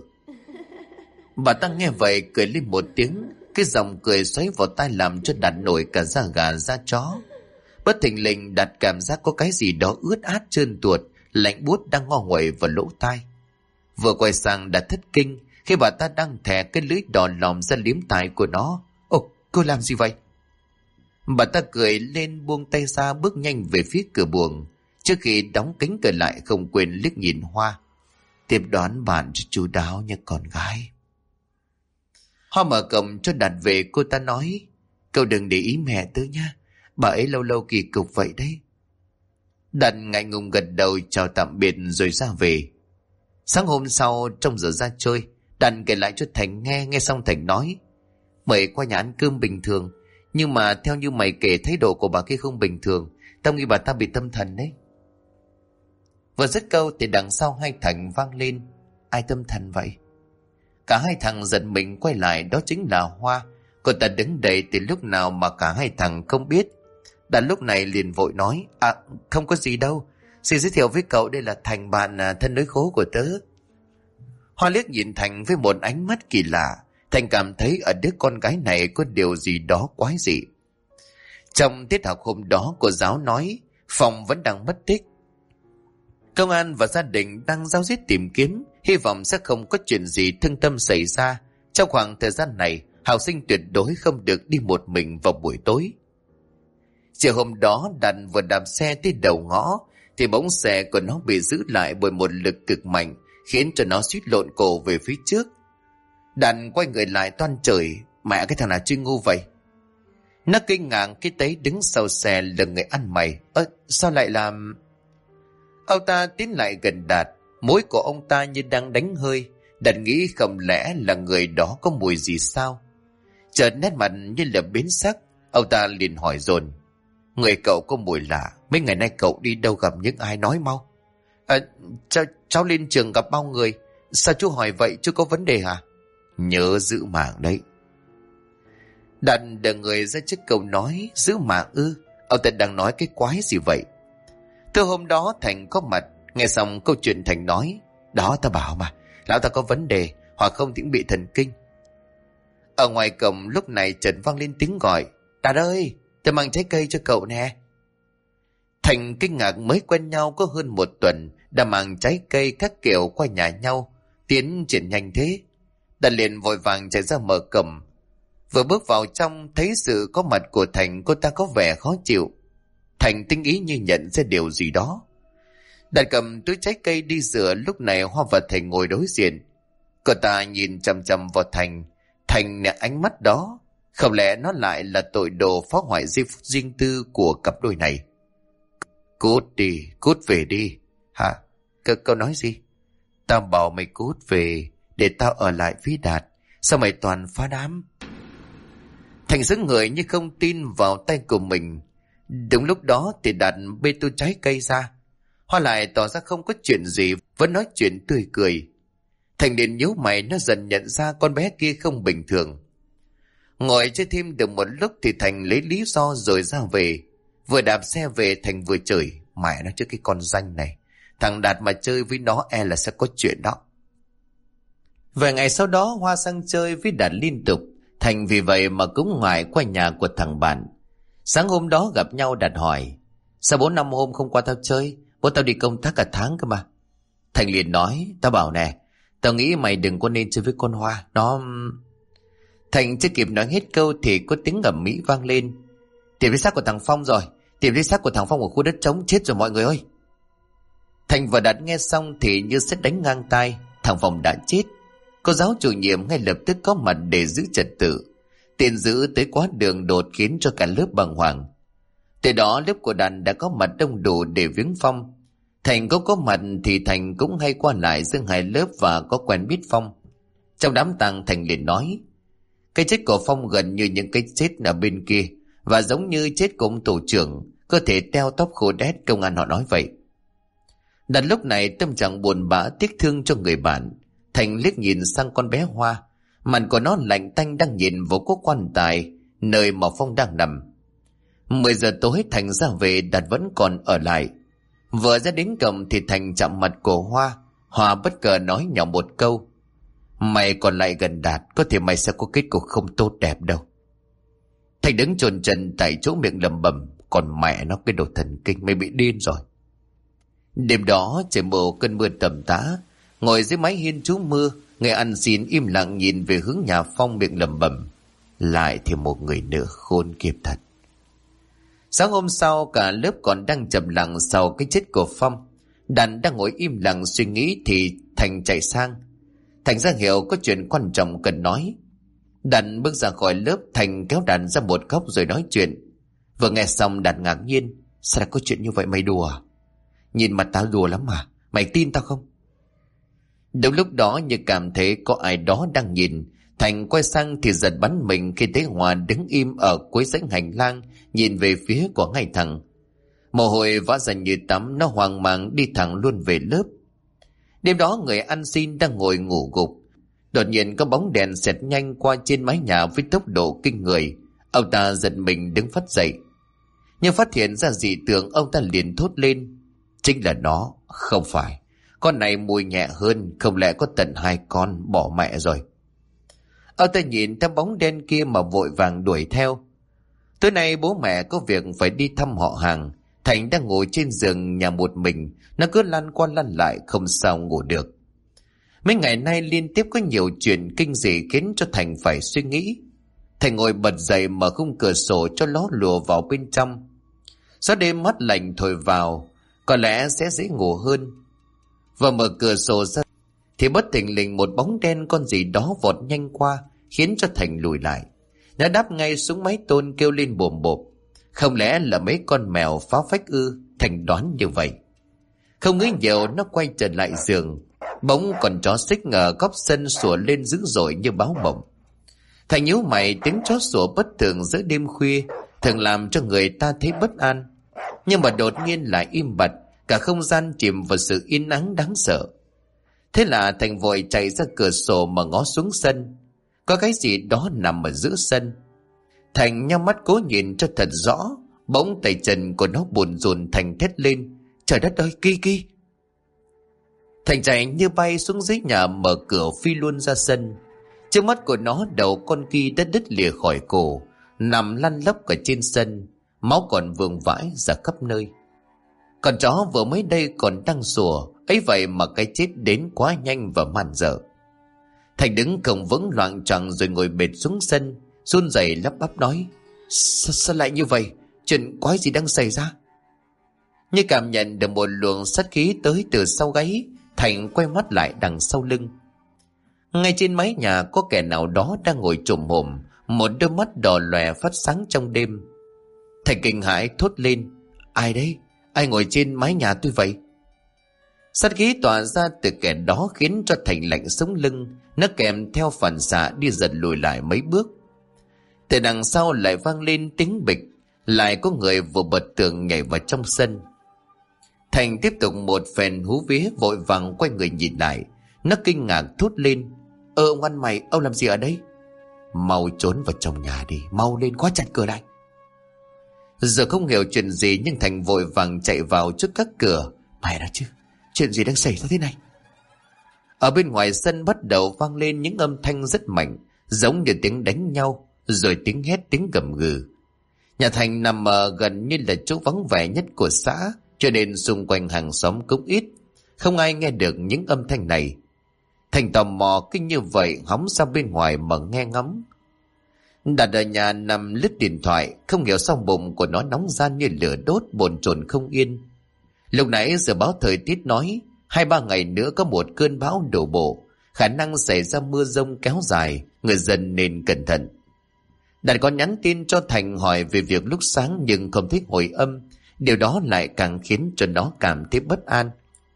A: Bà ta nghe vậy cười lên một tiếng, cái giọng cười xoáy vào tai làm cho Đạt nổi cả da gà da chó. Bất thình lình Đạt cảm giác có cái gì đó ướt át trơn tuột, lạnh buốt đang ngọ nguậy vào lỗ tai. Vừa quay sang Đạt thất kinh khi bà ta đang thè cái lưỡi đỏ lòm ra liếm tai của nó. Ồ, cô làm gì vậy? Bà ta cười lên buông tay ra bước nhanh về phía cửa buồng. Trước khi đóng cánh cửa lại không quên liếc nhìn Hoa. Tiếp đón bạn cho chú đáo nha con gái. Hoa mở cổng cho Đạt về, cô ta nói, cậu đừng để ý mẹ tớ nha, bà ấy lâu lâu kỳ cục vậy đấy. Đạt ngại ngùng gật đầu chào tạm biệt rồi ra về. Sáng hôm sau trong giờ ra chơi, Đạt kể lại cho Thành nghe xong Thành nói, mày qua nhà ăn cơm bình thường, nhưng mà theo như mày kể thái độ của bà kia không bình thường, tao nghĩ bà ta bị tâm thần đấy. Vừa dứt câu thì đằng sau hai thằng vang lên: Ai tâm thần vậy? Cả hai thằng giật mình quay lại, đó chính là Hoa. Cô ta đứng đậy từ lúc nào mà cả hai thằng không biết. Đàn lúc này liền vội nói: Không có gì đâu, xin giới thiệu với cậu, đây là Thành, bạn thân nối khố của tớ. Hoa liếc nhìn Thành với một ánh mắt kỳ lạ. Thành cảm thấy ở đứa con gái này có điều gì đó quái dị. Trong tiết học hôm đó, cô giáo nói Phong vẫn đang mất tích. Công an và gia đình đang ráo riết tìm kiếm, hy vọng sẽ không có chuyện gì thương tâm xảy ra. Trong khoảng thời gian này, học sinh tuyệt đối không được đi một mình vào buổi tối. Chiều hôm đó, Đàn vừa đạp xe tới đầu ngõ thì bỗng xe của nó bị giữ lại bởi một lực cực mạnh, khiến cho nó suýt lộn cổ về phía trước. Đàn quay người lại toan chửi: Mẹ cái thằng nào chơi ngu vậy? Nó kinh ngạc cái thấy đứng sau xe là người ăn mày. Sao lại làm? Ông ta tiến lại gần Đạt, mũi của ông ta như đang đánh hơi. Đạt nghĩ không lẽ là người đó có mùi gì sao? Chợt nét mặt như là biến sắc, ông ta liền hỏi dồn: Người cậu có mùi lạ, mấy ngày nay cậu đi đâu gặp những ai, nói mau. Cháu lên trường gặp bao người. Sao chú hỏi vậy, chú có vấn đề hả? Nhớ giữ mạng đấy. Đạt đờ người ra trước câu nói: Giữ mạng ư? Ông ta đang nói cái quái gì vậy? Từ hôm đó Thành có mặt, nghe xong câu chuyện Thành nói: Đó, ta bảo mà, lão ta có vấn đề, hoặc không thì cũng bị thần kinh. Ở ngoài cổng lúc này chợt vang lên tiếng gọi: Đạt ơi, tôi mang trái cây cho cậu nè. Thành kinh ngạc, mới quen nhau có hơn một tuần đã mang trái cây các kiểu qua nhà nhau, tiến triển nhanh thế. Đạt liền vội vàng chạy ra mở cổng. Vừa bước vào trong, thấy sự có mặt của Thành, cô ta có vẻ khó chịu. Thành tinh ý như nhận ra điều gì đó. Đạt cầm túi trái cây đi rửa. Lúc này Hoa và Thành ngồi đối diện. Cô ta nhìn chằm chằm vào Thành. Thành nè, ánh mắt đó, không lẽ nó lại là tội đồ phá hoại giây phút riêng tư của cặp đôi này? Cút đi, cút về đi. Hả? Cậu nói gì? Tao bảo mày cút về để tao ở lại với Đạt. Sao mày toàn phá đám? Thành sững người như không tin vào tay của mình. Đúng lúc đó thì Đạt bê tô trái cây ra. Hoa lại tỏ ra không có chuyện gì, vẫn nói chuyện tươi cười. Thành liền nhíu mày, nó dần nhận ra con bé kia không bình thường. Ngồi chơi thêm được một lúc thì Thành lấy lý do rồi ra về. Vừa đạp xe về, Thành vừa chửi: Mẹ nó chứ, cái con danh này, thằng Đạt mà chơi với nó e là sẽ có chuyện đó. Vài ngày sau đó, Hoa sang chơi với Đạt liên tục. Thành vì vậy mà cũng ngại qua nhà của thằng bạn. Sáng hôm đó gặp nhau, Đạt hỏi: Sao 4-5 hôm không qua tao chơi? Bố tao đi công tác cả tháng cơ mà. Thành liền nói: Tao bảo nè, tao nghĩ mày đừng có nên chơi với con Hoa. Nó... Thành chưa kịp nói hết câu thì có tiếng ầm ĩ vang lên: Tìm thấy xác của thằng Phong rồi, tìm thấy xác của thằng Phong ở khu đất trống, chết rồi mọi người ơi. Thành và Đạt nghe xong thì như sét đánh ngang tai. Thằng Phong đã chết. Cô giáo chủ nhiệm ngay lập tức có mặt để giữ trật tự. Tiền giữ tới quá đường đột khiến cho cả lớp bàng hoàng. Từ đó lớp của Đạt đã có mặt đông đủ để viếng Phong. Thành có mặt thì Thành cũng hay qua lại giữa hai lớp và có quen biết Phong. Trong đám tang, Thành liền nói: Cái chết của Phong gần như những cái chết ở bên kia, và giống như chết của ông tổ trưởng, cơ thể teo tóc khô đét, công an họ nói vậy. Đạt lúc này tâm trạng buồn bã tiếc thương cho người bạn. Thành liếc nhìn sang con bé Hoa, mặt của nó lạnh tanh đang nhìn vào cố quan tài nơi mà Phong đang nằm. 10 giờ tối Thành ra về, Đạt vẫn còn ở lại. Vừa ra đến cổng thì Thành chạm mặt của Hoa. Hoa bất ngờ nói nhỏ một câu: Mày còn lại gần Đạt, có thể mày sẽ có kết cục không tốt đẹp đâu. Thành đứng chồn chân tại chỗ, miệng lẩm bẩm: Còn mẹ nó, cái đồ thần kinh, mày bị điên rồi. Đêm đó trời mùa cơn mưa tầm tã. Ngồi dưới mái hiên trú mưa, người ăn xin im lặng nhìn về hướng nhà Phong, miệng lẩm bẩm: Lại thì một người nữa, khôn kiếp thật. Sáng hôm sau, cả lớp còn đang trầm lặng sau cái chết của Phong. Đàn đang ngồi im lặng suy nghĩ thì Thành chạy sang. Thành ra hiểu có chuyện quan trọng cần nói. Đàn bước ra khỏi lớp, Thành kéo Đàn ra một góc rồi nói chuyện. Vừa nghe xong, Đàn ngạc nhiên: Sao lại có chuyện như vậy, mày đùa à? Nhìn mặt tao đùa lắm mà, mày tin tao không? Đúng lúc đó như cảm thấy có ai đó đang nhìn, Thành quay sang thì giật bắn mình khi thấy Hòa đứng im ở cuối dãy hành lang, nhìn về phía của ngay thẳng. Mồ hôi vã ra như tắm, nó hoang mang đi thẳng luôn về lớp. Đêm đó người ăn xin đang ngồi ngủ gục. Đột nhiên có bóng đèn xẹt nhanh qua trên mái nhà với tốc độ kinh người. Ông ta giật mình đứng phắt dậy. Nhưng phát hiện ra dị tượng, ông ta liền thốt lên. Chính là nó, không phải. Con này mùi nhẹ hơn, không lẽ có tận 2 con bỏ mẹ rồi. Ông ta nhìn theo bóng đen kia mà vội vàng đuổi theo. Tối nay bố mẹ có việc phải đi thăm họ hàng. Thành đang ngồi trên giường nhà một mình, nó cứ lăn qua lăn lại không sao ngủ được. Mấy ngày nay liên tiếp có nhiều chuyện kinh dị khiến cho Thành phải suy nghĩ. Thành ngồi bật dậy mở khung cửa sổ cho gió lùa vào bên trong. Gió đêm mát lạnh thổi vào, có lẽ sẽ dễ ngủ hơn. Và mở cửa sổ ra thì bất thình lình một bóng đen con gì đó vọt nhanh qua, khiến cho Thành lùi lại. Nó đáp ngay xuống mái tôn kêu lên bồm bộp. Không lẽ là mấy con mèo phá phách ư? Thành đoán như vậy. Không nghĩ nhiều, nó quay trở lại giường. Bỗng con chó xích ở góc sân sủa lên dữ dội như báo mộng. Thành nhíu mày, tiếng chó sủa bất thường giữa đêm khuya thường làm cho người ta thấy bất an. Nhưng mà đột nhiên lại im bặt, cả không gian chìm vào sự yên ắng đáng sợ. Thế là Thành vội chạy ra cửa sổ mà ngó xuống sân. Có cái gì đó nằm ở giữa sân. Thành nhắm mắt cố nhìn cho thật rõ. Bỗng tay chân của nó buồn rùn. Thành thét lên. Trời đất ơi, Kiki! Thành chạy như bay xuống dưới nhà, mở cửa phi luôn ra sân. Trước mắt của nó, đầu con Ki đã đứt lìa khỏi cổ, nằm lăn lóc ở trên sân, máu còn vương vãi ra khắp nơi. Con chó vừa mới đây còn đang sủa, ấy vậy mà cái chết đến quá nhanh và man dợ. Thành đứng không vững, loạng choạng rồi ngồi bệt xuống sân, run rẩy lắp bắp nói: Sao lại như vậy? Chuyện quái gì đang xảy ra? Như cảm nhận được một luồng sát khí tới từ sau gáy, Thành quay mắt lại đằng sau lưng. Ngay trên mái nhà có kẻ nào đó đang ngồi trồm hổm, một đôi mắt đỏ lòe phát sáng trong đêm. Thành kinh hãi thốt lên: Ai đấy? Ai ngồi trên mái nhà tôi vậy? Sát khí tỏa ra từ kẻ đó khiến cho Thành lạnh sống lưng, nó kèm theo phản xạ đi dần lùi lại mấy bước. Từ đằng sau lại vang lên tiếng bịch, lại có người vừa bật tường nhảy vào trong sân. Thành tiếp tục một phen hú vía, vội vàng quay người nhìn lại. Nó kinh ngạc thốt lên: Ông ăn mày, ông làm gì ở đây? Mau trốn vào trong nhà đi, mau lên, khóa chặt cửa lại. Giờ không hiểu chuyện gì, nhưng Thành vội vàng chạy vào trước các cửa. Mày đó chứ, chuyện gì đang xảy ra thế này? Ở bên ngoài sân bắt đầu vang lên những âm thanh rất mạnh, giống như tiếng đánh nhau, rồi tiếng hét, tiếng gầm gừ. Nhà Thành nằm ở gần như là chỗ vắng vẻ nhất của xã, cho nên xung quanh hàng xóm cũng ít, không ai nghe được những âm thanh này. Thành tò mò kinh như vậy, hóng ra bên ngoài mà nghe ngóng. Đặt ở nhà nằm lướt điện thoại, không hiểu sao bụng của nó nóng ran như lửa đốt, bồn chồn không yên. Lúc nãy dự báo thời tiết nói 2-3 ngày nữa có một cơn bão đổ bộ, khả năng xảy ra mưa dông kéo dài, người dân nên cẩn thận. Đạt có nhắn tin cho Thành hỏi về việc lúc sáng nhưng không thấy hồi âm, điều đó lại càng khiến cho nó cảm thấy bất an.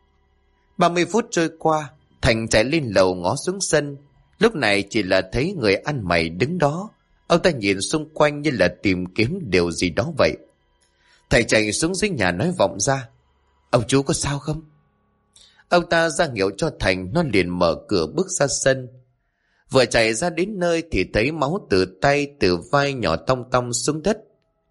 A: 30 phút trôi qua, Thành chạy lên lầu ngó xuống sân. Lúc này chỉ là thấy người ăn mày đứng đó. Ông ta nhìn xung quanh như là tìm kiếm điều gì đó vậy. Thầy chạy xuống dưới nhà nói vọng ra: Ông chú có sao không? Ông ta ra hiệu cho Thành, nó liền mở cửa bước ra sân. Vừa chạy ra đến nơi thì thấy máu từ tay từ vai nhỏ tong tong xuống đất.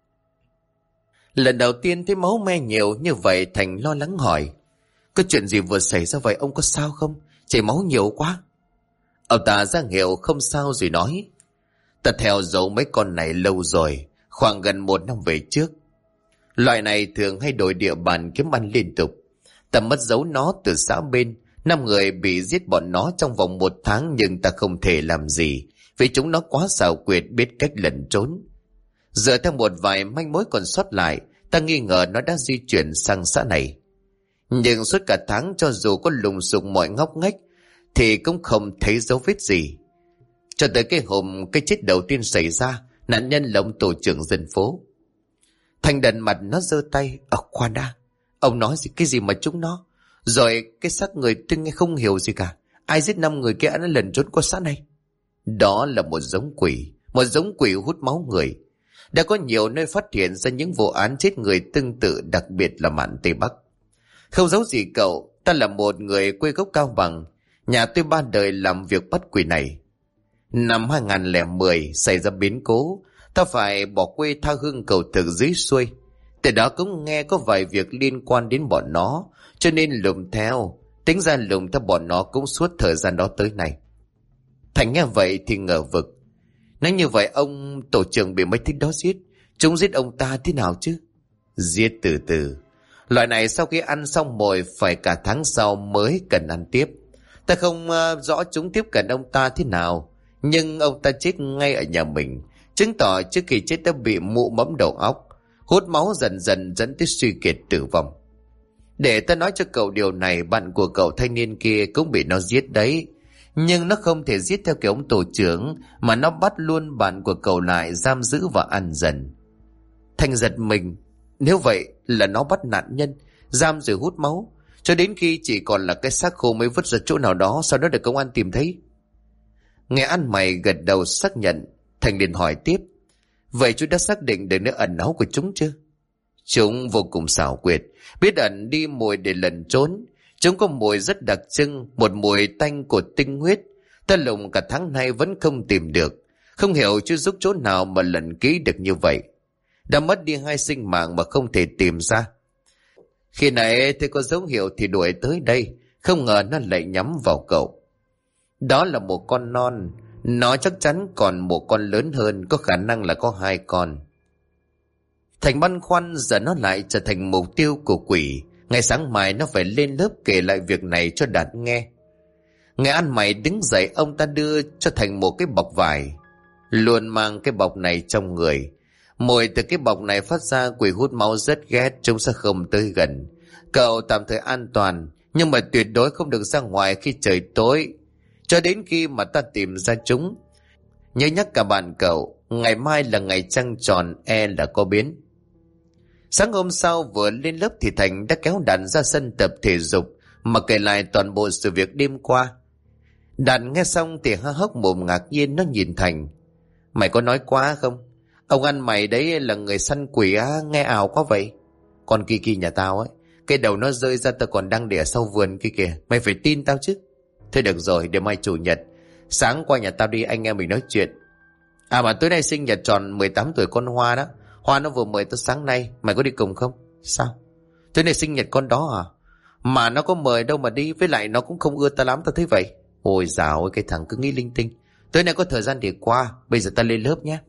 A: Lần đầu tiên thấy máu me nhiều như vậy, Thành lo lắng hỏi: Có chuyện gì vừa xảy ra vậy, ông có sao không? Chảy máu nhiều quá. Ông ta ra hiệu không sao rồi nói: Ta theo dấu mấy con này lâu rồi, khoảng gần 1 năm về trước. Loại này thường hay đổi địa bàn kiếm ăn liên tục. Ta mất dấu nó từ xã bên, 5 người bị giết bọn nó trong vòng 1 tháng, nhưng ta không thể làm gì vì chúng nó quá xảo quyệt, biết cách lẩn trốn. Dựa theo một vài manh mối còn sót lại, ta nghi ngờ nó đã di chuyển sang xã này. Nhưng suốt cả tháng, cho dù có lùng sục mọi ngóc ngách thì cũng không thấy dấu vết gì. Cho tới cái hôm cái chết đầu tiên xảy ra, nạn nhân là ông tổ trưởng dân phố. Thành đần mặt, nó giơ tay: Khoan đã, ông nói gì, cái gì mà chúng nó? Rồi cái xác người tôi nghe không hiểu gì cả. Ai giết 5 người kia đã lẩn trốn qua xã này? Đó là một giống quỷ hút máu người. Đã có nhiều nơi phát hiện ra những vụ án chết người tương tự, đặc biệt là mạn Tây Bắc. Không giấu gì cậu, ta là một người quê gốc Cao Bằng. Nhà tôi ba đời làm việc bắt quỷ này. Năm 2010 xảy ra biến cố, ta phải bỏ quê tha hương cầu thực dưới xuôi. Từ đó cũng nghe có vài việc liên quan đến bọn nó, cho nên lùng theo. Tính ra lùng theo bọn nó cũng suốt thời gian đó tới nay. Thành nghe vậy thì ngờ vực. Nói như vậy ông tổ trưởng bị mấy thích đó giết, chúng giết ông ta thế nào chứ? Giết từ từ. Loại này sau khi ăn xong mồi phải cả tháng sau mới cần ăn tiếp. Ta không rõ chúng tiếp cận ông ta thế nào, nhưng ông ta chết ngay ở nhà mình, chứng tỏ trước khi chết đã bị mụ mẫm đầu óc, hút máu dần dần dẫn tới suy kiệt tử vong. Để ta nói cho cậu điều này, bạn của cậu thanh niên kia cũng bị nó giết đấy. Nhưng nó không thể giết theo kiểu ông tổ trưởng, mà nó bắt luôn bạn của cậu lại, giam giữ và ăn dần. Thành giật mình. Nếu vậy là nó bắt nạn nhân, giam rồi hút máu, cho đến khi chỉ còn là cái xác khô mới vứt ra chỗ nào đó, sau đó được công an tìm thấy. Nghe ăn mày gật đầu xác nhận. Thành liền hỏi tiếp. Vậy chú đã xác định được nơi ẩn náu của chúng chưa? Chúng vô cùng xảo quyệt, biết ẩn đi mồi để lẩn trốn. Chúng có mùi rất đặc trưng, một mùi tanh của tinh huyết. Ta lùng cả tháng nay vẫn không tìm được. Không hiểu chú giúp chỗ nào mà lần kỹ được như vậy. Đã mất đi 2 sinh mạng mà không thể tìm ra. Khi nãy tôi có dấu hiệu thì đuổi tới đây, không ngờ nó lại nhắm vào cậu. Đó là một con non, nó chắc chắn còn một con lớn hơn, có khả năng là có 2 con. Thành băn khoăn, giờ nó lại trở thành mục tiêu của quỷ. Ngày sáng mai nó phải lên lớp kể lại việc này cho Đạt nghe. Ngày ăn mày đứng dậy, ông ta đưa cho Thành một cái bọc vải. Luôn mang cái bọc này trong người. Mùi từ cái bọc này phát ra, quỷ hút máu rất ghét, chúng sẽ không tới gần. Cậu tạm thời an toàn, nhưng mà tuyệt đối không được ra ngoài khi trời tối, cho đến khi mà ta tìm ra chúng. Nhớ nhắc cả bạn cậu, ngày mai là ngày trăng tròn, là có biến. Sáng hôm sau vừa lên lớp thì Thành đã kéo Đạt ra sân tập thể dục mà kể lại toàn bộ sự việc đêm qua. Đạt nghe xong thì há hốc mồm ngạc nhiên, nó nhìn Thành. Mày có nói quá không? Ông ăn mày đấy là người săn quỷ á, nghe ảo quá vậy. Con Kiki nhà tao ấy, cái đầu nó rơi ra tao còn đang để ở sau vườn kia kìa, mày phải tin tao chứ. Thôi được rồi, để mai chủ nhật sáng qua nhà tao đi, anh em mình nói chuyện. À mà tối nay sinh nhật tròn 18 tuổi con Hoa đó. Hoa nó vừa mời tao sáng nay, mày có đi cùng không? Sao? Tối nay sinh nhật con đó à? Mà nó có mời đâu mà đi, với lại nó cũng không ưa tao lắm, tao thấy vậy. Ôi dào ơi, cái thằng cứ nghĩ linh tinh. Tối nay có thời gian để qua, bây giờ tao lên lớp nhé.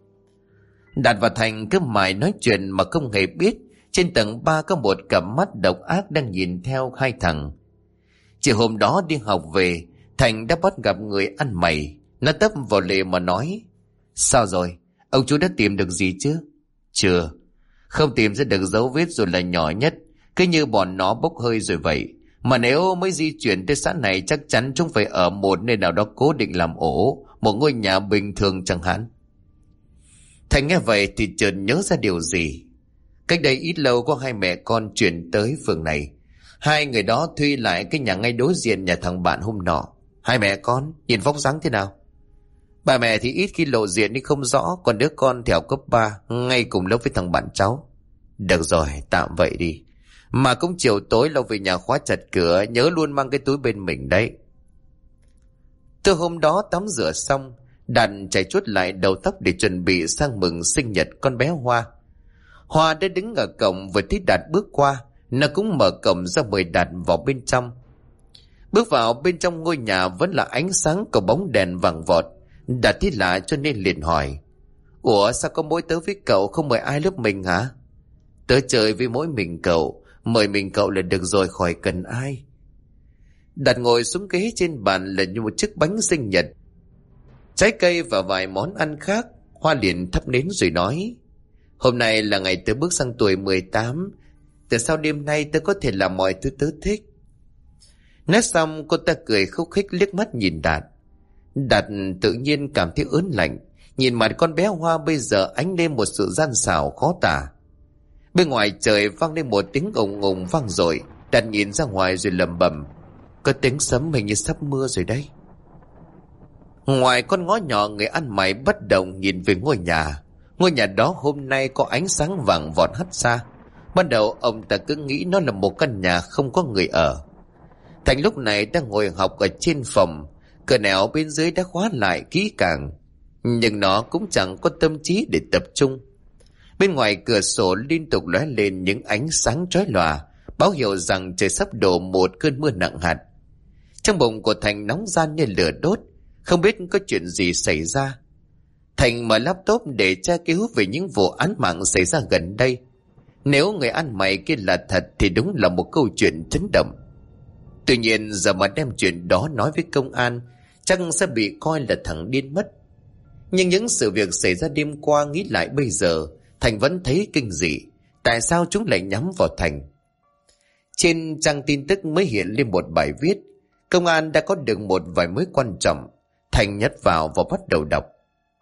A: Đạt và Thành cứ mãi nói chuyện mà không hề biết trên tầng 3 có một cặp mắt độc ác đang nhìn theo hai thằng. Chiều hôm đó đi học về, Thành đã bắt gặp người ăn mày. Nó tấp vào lề mà nói. Sao rồi? Ông chú đã tìm được gì chứ? Chưa. Không tìm ra được dấu vết rồi là nhỏ nhất. Cứ như bọn nó bốc hơi rồi vậy. Mà nếu mới di chuyển tới xã này, chắc chắn chúng phải ở một nơi nào đó cố định làm ổ, một ngôi nhà bình thường chẳng hạn. Thành nghe vậy thì chợt nhớ ra điều gì. Cách đây ít lâu có 2 mẹ con chuyển tới phường này. 2 người đó thuê lại cái nhà ngay đối diện nhà thằng bạn hôm nọ. 2 mẹ con nhìn vóc dáng thế nào? Bà mẹ thì ít khi lộ diện nhưng không rõ, còn đứa con thì học cấp 3, ngay cùng lớp với thằng bạn cháu. Được rồi, tạm vậy đi. Mà cũng chiều tối lâu về nhà khóa chặt cửa, nhớ luôn mang cái túi bên mình đấy. Từ hôm đó tắm rửa xong, Đạt chải chuốt lại đầu tóc để chuẩn bị sang mừng sinh nhật con bé Hoa. Hoa đã đứng ở cổng, vừa thấy Đạt bước qua, nó cũng mở cổng ra mời Đạt vào bên trong. Bước vào bên trong ngôi nhà vẫn là ánh sáng của bóng đèn vàng vọt. Đạt thấy lạ cho nên liền hỏi. Ủa sao có mỗi tớ với cậu, không mời ai lớp mình hả? Tớ chơi với mỗi mình cậu, mời mình cậu là được rồi, khỏi cần ai. Đạt ngồi xuống ghế trên bàn là như một chiếc bánh sinh nhật, trái cây và vài món ăn khác. Hoa liền thắp nến rồi nói. Hôm nay là ngày tớ bước sang tuổi 18. Từ sau đêm nay tớ có thể làm mọi thứ tớ thích. Nói xong cô ta cười khúc khích liếc mắt nhìn Đạt. Đạt tự nhiên cảm thấy ớn lạnh. Nhìn mặt con bé Hoa bây giờ ánh lên một sự gian xảo khó tả. Bên ngoài trời vang lên một tiếng ùng ùng vang dội. Đạt nhìn ra ngoài rồi lẩm bẩm. Có tiếng sấm, hình như sắp mưa rồi đấy. Ngoài con ngõ nhỏ, người ăn mày bất động nhìn về ngôi nhà. Ngôi nhà đó hôm nay có ánh sáng vàng vọt hắt ra. Ban đầu ông ta cứ nghĩ nó là một căn nhà không có người ở. Thành lúc này đang ngồi học ở trên phòng, cửa nẻo bên dưới đã khóa lại kỹ càng, nhưng nó cũng chẳng có tâm trí để tập trung. Bên ngoài cửa sổ liên tục lóe lên những ánh sáng chói lòa, báo hiệu rằng trời sắp đổ một cơn mưa nặng hạt. Trong bụng của Thành nóng ran như lửa đốt, không biết có chuyện gì xảy ra. Thành mở laptop để tra cứu về những vụ án mạng xảy ra gần đây. Nếu người ăn mày kia là thật thì đúng là một câu chuyện chấn động. Tuy nhiên giờ mà đem chuyện đó nói với công an, chắc sẽ bị coi là thằng điên mất. Nhưng những sự việc xảy ra đêm qua nghĩ lại bây giờ, Thành vẫn thấy kinh dị. Tại sao chúng lại nhắm vào Thành? Trên trang tin tức mới hiện lên một bài viết. Công an đã có được một vài mối quan trọng. Thành nhét vào và bắt đầu đọc.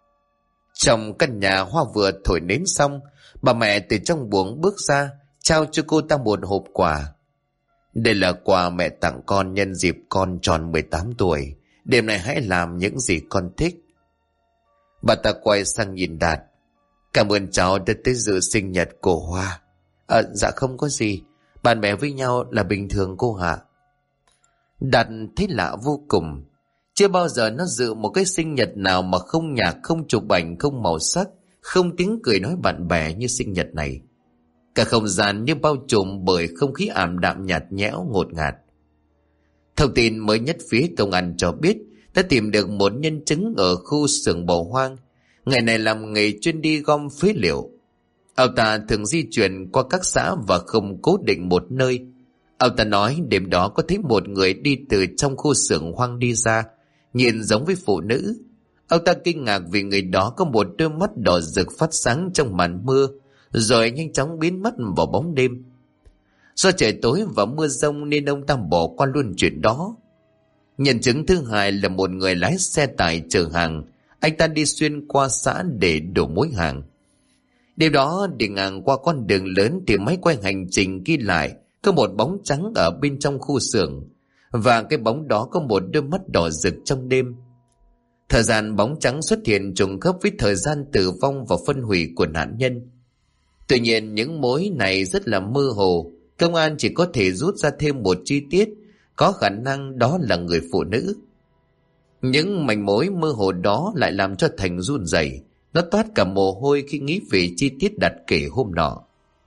A: Trong căn nhà Hoa vừa thổi nến xong, bà mẹ từ trong buồng bước ra, trao cho cô ta một hộp quà. Đây là quà mẹ tặng con nhân dịp con tròn 18 tuổi. Đêm này hãy làm những gì con thích. Bà ta quay sang nhìn Đạt. Cảm ơn cháu đã tới dự sinh nhật của Hoa. Dạ không có gì. Bạn bè với nhau là bình thường cô hạ. Đạt thấy lạ vô cùng. Chưa bao giờ nó dự một cái sinh nhật nào mà không nhạc, không chụp ảnh, không màu sắc, không tiếng cười nói bạn bè như sinh nhật này. Cả không gian như bao trùm bởi không khí ảm đạm nhạt nhẽo ngột ngạt. Thông tin mới nhất phía công an cho biết đã tìm được một nhân chứng ở khu xưởng bỏ hoang. Người này làm nghề chuyên đi gom phế liệu. Ông ta thường di chuyển qua các xã và không cố định một nơi. Ông ta nói đêm đó có thấy một người đi từ trong khu xưởng hoang đi ra, nhìn giống với phụ nữ. Ông ta kinh ngạc vì người đó có một đôi mắt đỏ rực phát sáng trong màn mưa, rồi nhanh chóng biến mất vào bóng đêm. Do trời tối và mưa rông nên ông ta bỏ qua luôn chuyện đó. Nhân chứng thứ hai là một người lái xe tải chở hàng. Anh ta đi xuyên qua xã để đổ mối hàng. Đêm đó đi ngang qua con đường lớn thì máy quay hành trình ghi lại có một bóng trắng ở bên trong khu xưởng, và cái bóng đó có một đôi mắt đỏ rực trong đêm. Thời gian bóng trắng xuất hiện trùng khớp với thời gian tử vong và phân hủy của nạn nhân. Tuy nhiên những mối này rất là mơ hồ. Công an chỉ có thể rút ra thêm một chi tiết, có khả năng đó là người phụ nữ. Những manh mối mơ hồ đó lại làm cho Thành run rẩy. Nó toát cả mồ hôi khi nghĩ về chi tiết Đạt kể hôm nọ.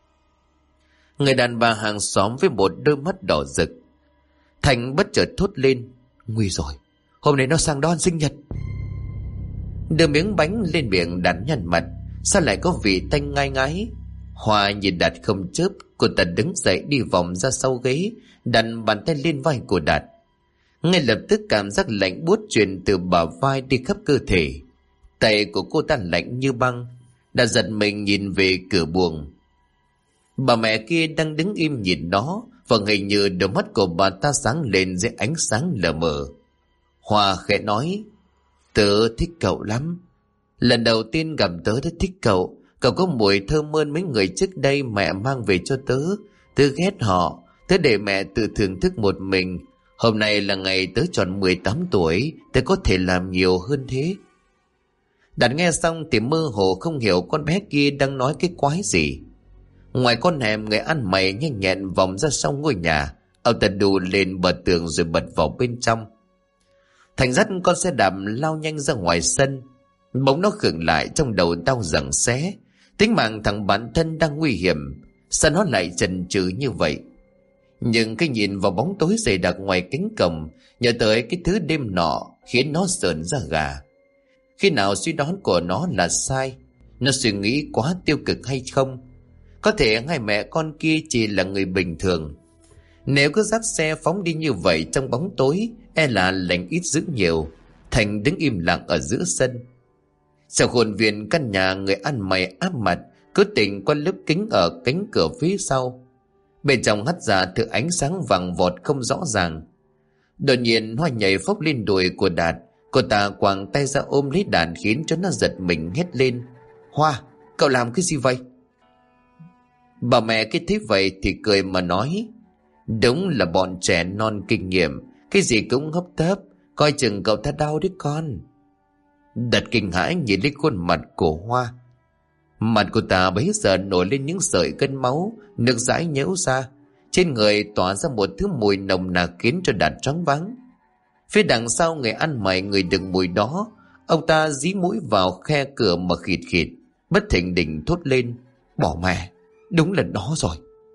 A: Người đàn bà hàng xóm với một đôi mắt đỏ rực. Thành bất chợt thốt lên, nguy rồi, hôm nay nó sang đón sinh nhật. Đưa miếng bánh lên miệng Đạt nhăn mặt, sao lại có vị tanh ngai ngái. Hoa nhìn Đạt không chớp, cô ta đứng dậy đi vòng ra sau ghế, đặt bàn tay lên vai của Đạt. Ngay lập tức cảm giác lạnh buốt truyền từ bả vai đi khắp cơ thể. Tay của cô ta lạnh như băng. Đạt giật mình nhìn về cửa buồng. Bà mẹ kia đang đứng im nhìn nó, và hình như đôi mắt của bà ta sáng lên dưới ánh sáng lờ mờ. Hoa khẽ nói, tớ thích cậu lắm. Lần đầu tiên gặp tớ đã thích cậu. Cậu có mùi thơm hơn mấy người trước đây mẹ mang về cho tớ. Tớ ghét họ, tớ để mẹ tự thưởng thức một mình. Hôm nay là ngày tớ tròn 18 tuổi, tớ có thể làm nhiều hơn thế. Đạt nghe xong thì mơ hồ không hiểu con bé kia đang nói cái quái gì. Ngoài con hẻm, người ăn mày nhanh nhẹn vòng ra sau ngôi nhà. Ông ta đù lên bờ tường rồi bật vào bên trong. Thành dắt con xe đạp lao nhanh ra ngoài sân. Bỗng nó khựng lại, trong đầu đau giằng xé. Tính mạng thằng bản thân đang nguy hiểm, sao nó lại chần chừ như vậy? Nhưng cái nhìn vào bóng tối dày đặc ngoài cánh cổng, nhớ tới cái thứ đêm nọ, khiến nó sởn da gà. Khi nào suy đoán của nó là sai? Nó suy nghĩ quá tiêu cực hay không? Có thể hai mẹ con kia chỉ là người bình thường. Nếu cứ dắt xe phóng đi như vậy trong bóng tối, e là lành ít dữ nhiều. Thành đứng im lặng ở giữa sân. Sau khuôn viên căn nhà, người ăn mày áp mặt cứ tỉnh qua lớp kính ở cánh cửa phía sau. Bên trong hắt ra thứ ánh sáng vàng vọt không rõ ràng. Đột nhiên Hoa nhảy phốc lên đùi của Đạt. Cô ta quàng tay ra ôm lấy Đạt khiến cho nó giật mình hét lên, Hoa, cậu làm cái gì vậy? Bà mẹ cái thấy vậy thì cười mà nói, đúng là bọn trẻ non kinh nghiệm, cái gì cũng hấp tấp, coi chừng cậu ta đau đấy con. Đạt kinh hãi nhìn lên khuôn mặt của Hoa. Mặt cô ta bấy giờ nổi lên những sợi gân máu, nước dãi nhễu ra. Trên người tỏa ra một thứ mùi nồng nặc khiến cho Đạt choáng váng. Phía đằng sau người ăn mày người được mùi đó, ông ta dí mũi vào khe cửa mà khịt khịt, bất thình lình thốt lên: bỏ mẹ, đúng là nó rồi.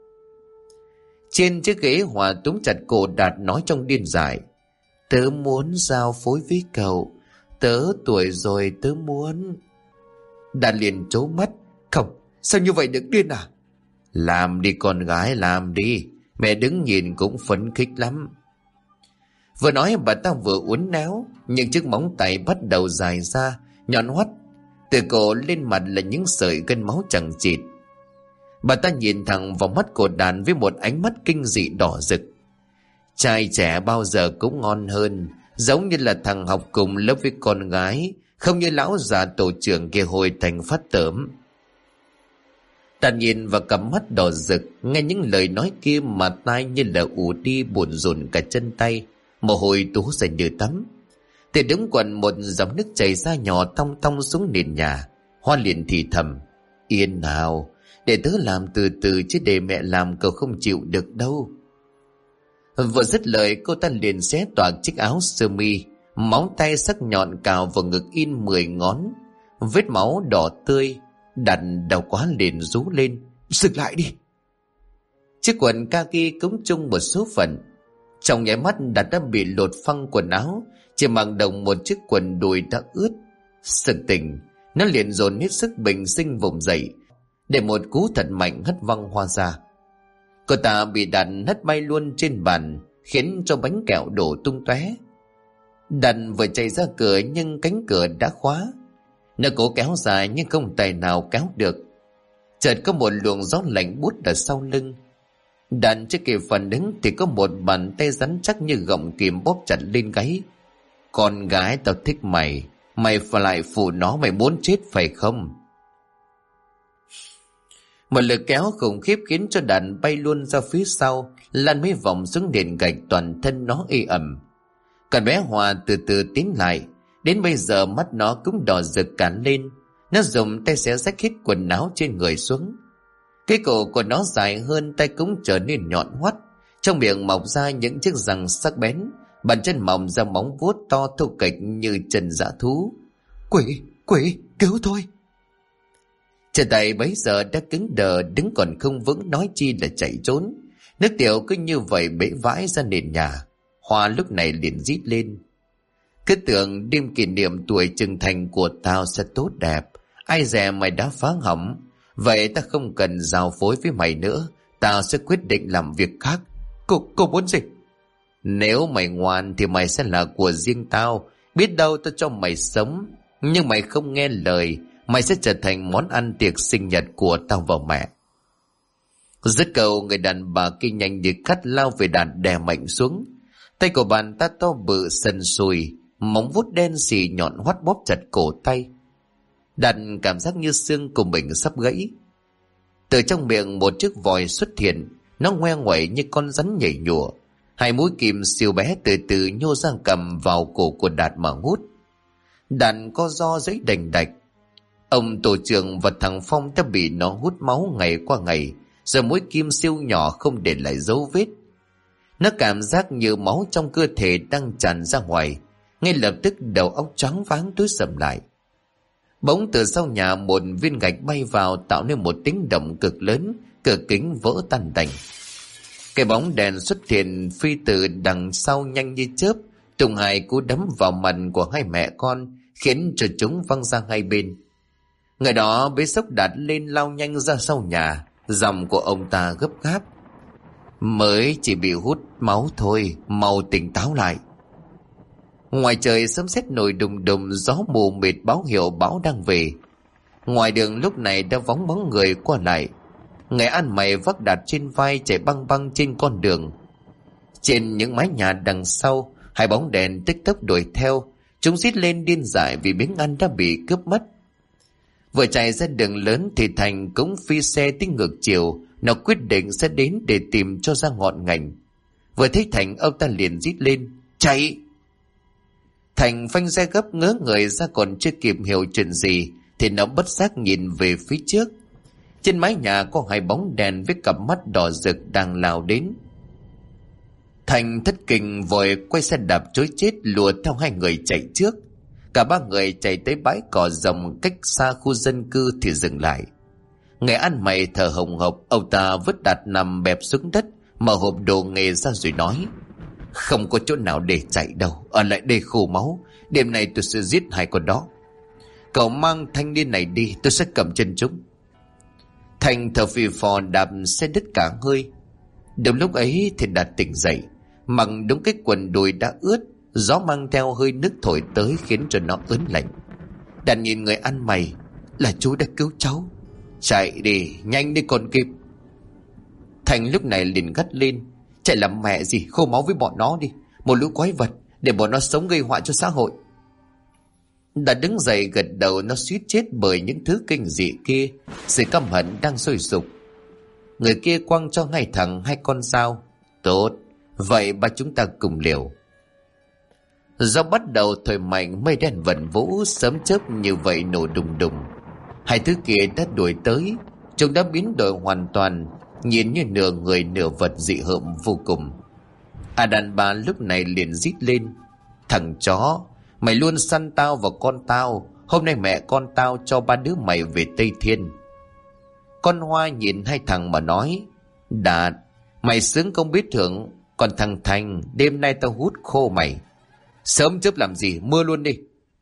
A: Trên chiếc ghế Hòa túm chặt cổ Đạt nói trong điên dại: tớ muốn giao phối với cậu, tớ tuổi rồi tớ muốn. Đạt liền trố mắt: không, sao như vậy, được điên à? Làm đi con gái, làm đi, mẹ đứng nhìn cũng phấn khích lắm. Vừa nói bà ta vừa uốn éo, những chiếc móng tay bắt đầu dài ra, nhọn hoắt, từ cổ lên mặt là những sợi gân máu chằng chịt. Bà ta nhìn thẳng vào mắt của Đàn với một ánh mắt kinh dị đỏ rực. Trai trẻ bao giờ cũng ngon hơn, giống như là thằng học cùng lớp với con gái, không như lão già tổ trưởng kia hồi thành phát tởm. Đàn nhìn vào cặp mắt đỏ rực, nghe những lời nói kia mà tai như là ù đi, buồn rùn cả chân tay, mồ hôi túa ra như tắm. Từ đúng quần một dòng nước chảy ra nhỏ thong thong xuống nền nhà. Hoa liền thì thầm: yên nào, để tớ làm từ từ, chứ để mẹ làm cậu không chịu được đâu. Vừa dứt lời, cô ta liền xé toạc chiếc áo sơ mi, móng tay sắc nhọn cào vào ngực in 10 ngón, vết máu đỏ tươi. Đặt đau quá liền rú lên: dừng lại đi. Chiếc quần kaki cũng chung một số phận. Trong nháy mắt Đạt đã bị lột phăng quần áo, chỉ mặc đồng một chiếc quần đùi đã ướt. Sực tỉnh, nó liền dồn hết sức bình sinh vùng dậy, để một cú thật mạnh hất văng Hoa ra. Cô ta bị Đạt hất bay luôn trên bàn, khiến cho bánh kẹo đổ tung tóe. Đạt vừa chạy ra cửa nhưng cánh cửa đã khóa. Nó cố kéo dài nhưng không tài nào kéo được. Chợt có một luồng gió lạnh buốt ở sau lưng. Đạt chưa kịp phản ứng thì có một bàn tay rắn chắc như gọng kìm bóp chặt lên gáy. Con gái tao thích mày, mày phải lại phụ nó, mày muốn chết phải không? Một lực kéo khủng khiếp khiến cho Đạt bay luôn ra phía sau, lăn mấy vòng xuống nền gạch, toàn thân nó ê ẩm. Còn bé Hòa từ từ tiến lại, đến bây giờ mắt nó cũng đỏ rực cả lên. Nó dùng tay xé rách hết quần áo trên người xuống. Cái cổ của nó dài hơn, tay cũng trở nên nhọn hoắt, trong miệng mọc ra những chiếc răng sắc bén, bàn chân mỏng ra móng vuốt to thô kệch như chân dã thú. Quỷ, cứu tôi! Chân tay bấy giờ đã cứng đờ, đứng còn không vững, nói chi là chạy trốn. Nước tiểu cứ như vậy bể vãi ra nền nhà. Hoa lúc này liền rít lên: cứ tưởng đêm kỷ niệm tuổi trưởng thành của tao sẽ tốt đẹp, ai dè mày đã phá hỏng. Vậy ta không cần giao phối với mày nữa, tao sẽ quyết định làm việc khác. Cô muốn gì? Nếu mày ngoan thì mày sẽ là của riêng tao, biết đâu tao cho mày sống. Nhưng mày không nghe lời, mày sẽ trở thành món ăn tiệc sinh nhật của tao và mẹ. Dứt câu, người đàn bà kia nhanh như cắt lao về Đạt, đè mạnh xuống. Tay của bàn ta to bự sần sùi, móng vuốt đen xì nhọn hoắt bóp chặt cổ tay. Đạt cảm giác như xương của mình sắp gãy. Từ trong miệng một chiếc vòi xuất hiện, nó ngoe nguẩy như con rắn nhảy nhụa. Hai mũi kim siêu bé từ từ nhô ra cầm vào cổ của Đạt mà hút. Đạt co ro giấy đành đạch. Ông tổ trưởng và thằng Phong đã bị nó hút máu ngày qua ngày, giờ mũi kim siêu nhỏ không để lại dấu vết. Nó cảm giác như máu trong cơ thể đang tràn ra ngoài, ngay lập tức đầu óc choáng váng tối sầm lại. Bỗng từ sau nhà một viên gạch bay vào, tạo nên một tiếng động cực lớn, cửa kính vỡ tan tành. Cái bóng đèn xuất hiện phi từ đằng sau nhanh như chớp, trùng hai cú đấm vào mặt của hai mẹ con, khiến cho chúng văng ra hai bên. Người đó bế xốc Đạt lên, lao nhanh ra sau nhà. Giọng của ông ta gấp gáp: mới chỉ bị hút máu thôi, mau tỉnh táo lại. Ngoài trời sấm sét nổi đùng đùng, gió mù mịt báo hiệu bão đang về. Ngoài đường lúc này đã vắng bóng người qua lại. Người ăn mày vác Đạt trên vai chạy băng băng trên con đường. Trên những mái nhà đằng sau, hai bóng đèn tích tốc đuổi theo. Chúng rít lên điên dại vì miếng ăn đã bị cướp mất. Vừa chạy ra đường lớn thì Thành cũng phi xe tới ngược chiều. Nó quyết định sẽ đến để tìm cho ra ngọn ngành. Vừa thấy Thành, ông ta liền rít lên: chạy! Thành phanh xe gấp, ngớ người ra, còn chưa kịp hiểu chuyện gì thì nó bất giác nhìn về phía trước. Trên mái nhà có hai bóng đèn với cặp mắt đỏ rực đang lao đến. Thành thất kinh vội quay xe đạp trối chết lùa theo hai người chạy trước. Cả ba người chạy tới bãi cỏ rộng cách xa khu dân cư thì dừng lại. Người ăn mày thở hồng hộc, ông ta vứt Đạt nằm bẹp xuống đất, mở hộp đồ nghề ra rồi nói: không có chỗ nào để chạy đâu, ở lại đây khô máu. Đêm nay tôi sẽ giết hai con đó. Cậu mang thanh niên này đi, tôi sẽ cầm chân chúng. Thành thở phì phò đạp xe đứt cả hơi. Đúng lúc ấy thì Đạt tỉnh dậy, mặc đúng cái quần đùi đã ướt, gió mang theo hơi nước thổi tới khiến cho nó ớn lạnh. Đạt nhìn người ăn mày: là chú đã cứu cháu. Chạy đi, nhanh đi còn kịp. Thành lúc này liền gắt lên: chạy làm mẹ gì, khô máu với bọn nó đi. Một lũ quái vật, để bọn nó sống gây họa cho xã hội. Đã đứng dậy gật đầu, nó suýt chết bởi những thứ kinh dị kia. Sự căm hận đang sôi sục. Người kia quăng cho ngay thẳng hai con dao. Tốt, vậy ba chúng ta cùng liều. Gió bắt đầu thổi mạnh, mây đen vần vũ, sấm chớp như vậy nổ đùng đùng. Hai thứ kia đã đuổi tới. Chúng đã biến đổi hoàn toàn, nhìn như nửa người nửa vật dị hợm vô cùng. Đàn bà lúc này liền rít lên: thằng chó, mày luôn săn tao và con tao. Hôm nay mẹ con tao cho ba đứa mày về Tây Thiên. Con Hoa nhìn hai thằng mà nói: Đạt, mày sướng không biết thưởng. Còn thằng Thành, đêm nay tao hút khô mày. Sớm chớp làm gì, mưa luôn đi.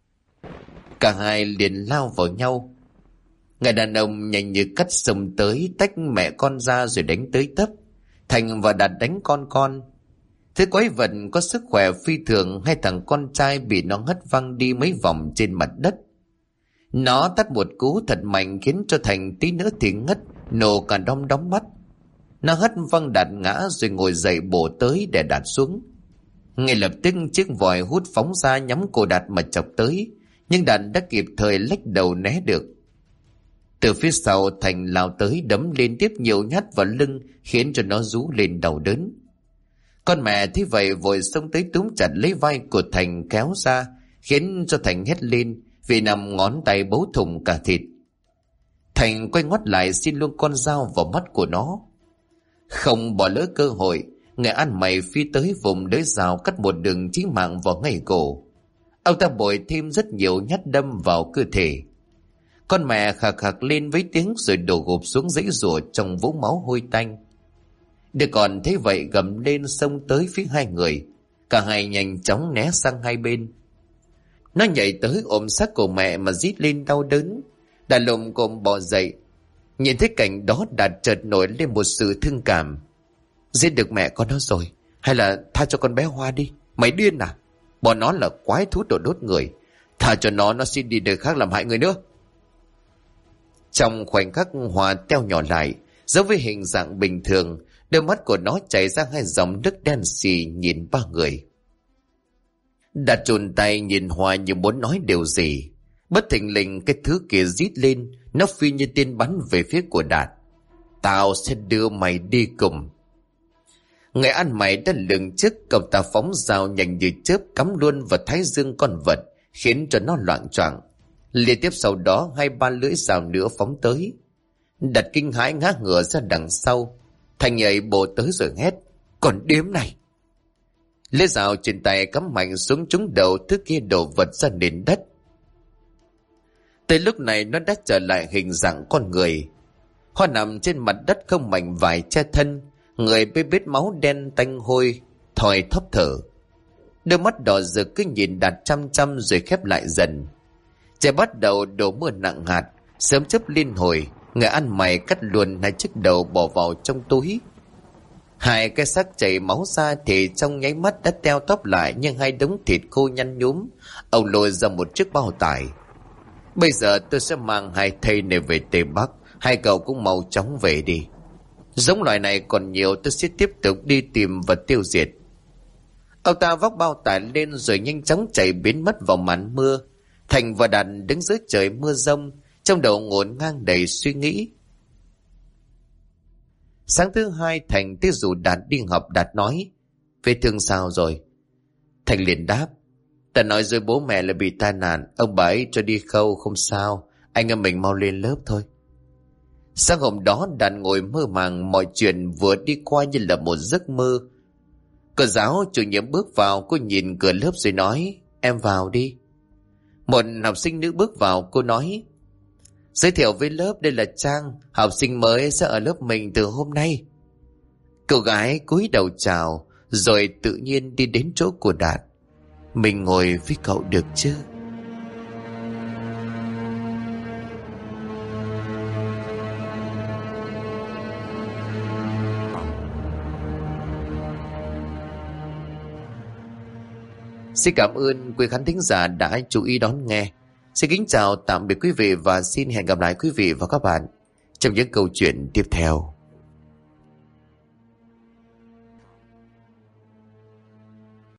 A: Cả hai liền lao vào nhau. Người đàn ông nhanh như cắt xông tới, tách mẹ con ra rồi đánh tới tấp. Thành và Đạt đánh con. Thế quái vật có sức khỏe phi thường, hai thằng con trai bị nó hất văng đi mấy vòng trên mặt đất. Nó tát một cú thật mạnh khiến cho Thành tí nữa thì ngất, nổ cả đom mắt. Nó hất văng Đạt ngã rồi ngồi dậy bổ tới để Đạt xuống. Ngay lập tức chiếc vòi hút phóng ra nhắm cổ Đạt mà chọc tới, nhưng Đạt đã kịp thời lách đầu né được. Từ phía sau Thành lao tới đấm liên tiếp nhiều nhát vào lưng khiến cho nó rú lên đau đớn. Con mẹ thấy vậy vội xông tới túm chặt lấy vai của Thành kéo ra, khiến cho Thành hét lên vì nằm ngón tay bấu thủng cả thịt. Thành quay ngoắt lại xin luôn con dao vào mắt của nó. Không bỏ lỡ cơ hội, người ăn mày phi tới vùng lưỡi dao cắt một đường chí mạng vào ngay cổ. Ông ta bội thêm rất nhiều nhát đâm vào cơ thể. Con mẹ khạc khạc lên với tiếng rồi đổ gục xuống giãy giụa trong vũng máu hôi tanh. Đứa con thấy vậy gầm lên xông tới phía hai người. Cả hai nhanh chóng né sang hai bên. Nó nhảy tới ôm xác của mẹ mà rít lên đau đớn. Đạt lồm cồm bò dậy. Nhìn thấy cảnh đó Đạt chợt nổi lên một sự thương cảm. Giết được mẹ con nó rồi, hay là tha cho con bé Hoa đi. Mày điên à? Bọn nó là quái thú đồ đốt người. Tha cho nó xin đi đời khác làm hại người nữa. Trong khoảnh khắc Hoa teo nhỏ lại, giống với hình dạng bình thường. Đôi mắt của nó chảy ra hai dòng nước đen xì nhìn ba người. Đạt chồn tay nhìn Hoa như muốn nói điều gì. Bất thình lình cái thứ kia rít lên, nó phi như tên bắn về phía của Đạt. Tao sẽ đưa mày đi cùng. Người ăn mày đã lường trước, cậu ta phóng dao nhanh như chớp cắm luôn vào thái dương con vật, khiến cho nó loạng choạng. Liên tiếp sau đó 2-3 lưỡi dao nữa phóng tới. Đạt kinh hãi ngã ngửa ra đằng sau. Thành nhảy bổ tới rồi hét: còn điếm này! Lưỡi dao trên tay cắm mạnh xuống trúng đầu thứ kia đổ vật ra nền đất. Tới lúc này nó đã trở lại hình dạng con người. Hoa nằm trên mặt đất không mảnh vải che thân, người bê bết máu đen tanh hôi, thòi thóp thở. Đôi mắt đỏ rực cứ nhìn Đạt chăm chăm rồi khép lại dần. Trời bắt đầu đổ mưa nặng hạt, sớm chớp liên hồi. Người ăn mày cắt luôn hai chiếc đầu bỏ vào trong túi. Hai cái xác chảy máu ra thì trong nháy mắt đã teo tóp lại như hai đống thịt khô nhăn nhúm. Ông lôi ra một chiếc bao tải. Bây giờ tôi sẽ mang hai thây này về Tây Bắc. Hai cậu cũng mau chóng về đi. Giống loài này còn nhiều, tôi sẽ tiếp tục đi tìm và tiêu diệt. Ông ta vác bao tải lên rồi nhanh chóng chạy biến mất vào màn mưa. Thành và Đạt đứng dưới trời mưa rông, trong đầu ngổn ngang đầy suy nghĩ. Sáng thứ hai Thành tới rủ Đạt đi học. Đạt nói: vết thương sao rồi? Thành liền đáp: ta nói rồi bố mẹ là bị tai nạn, ông bà ấy cho đi khâu không sao, Anh em mình mau lên lớp thôi. Sáng hôm đó Đạt ngồi mơ màng, mọi chuyện vừa đi qua như là một giấc mơ. Cô giáo chủ nhiệm bước vào, cô nhìn cửa lớp rồi nói, em vào đi. Một học sinh nữ bước vào, cô nói, giới thiệu với lớp, đây là Trang, học sinh mới sẽ ở lớp mình từ hôm nay. Cậu gái cúi đầu chào, rồi tự nhiên đi đến chỗ của Đạt. Mình ngồi với cậu được chứ? Xin cảm ơn quý khán thính giả đã chú ý đón nghe. Xin kính chào tạm biệt quý vị và xin hẹn gặp lại quý vị và các bạn trong những câu chuyện tiếp theo.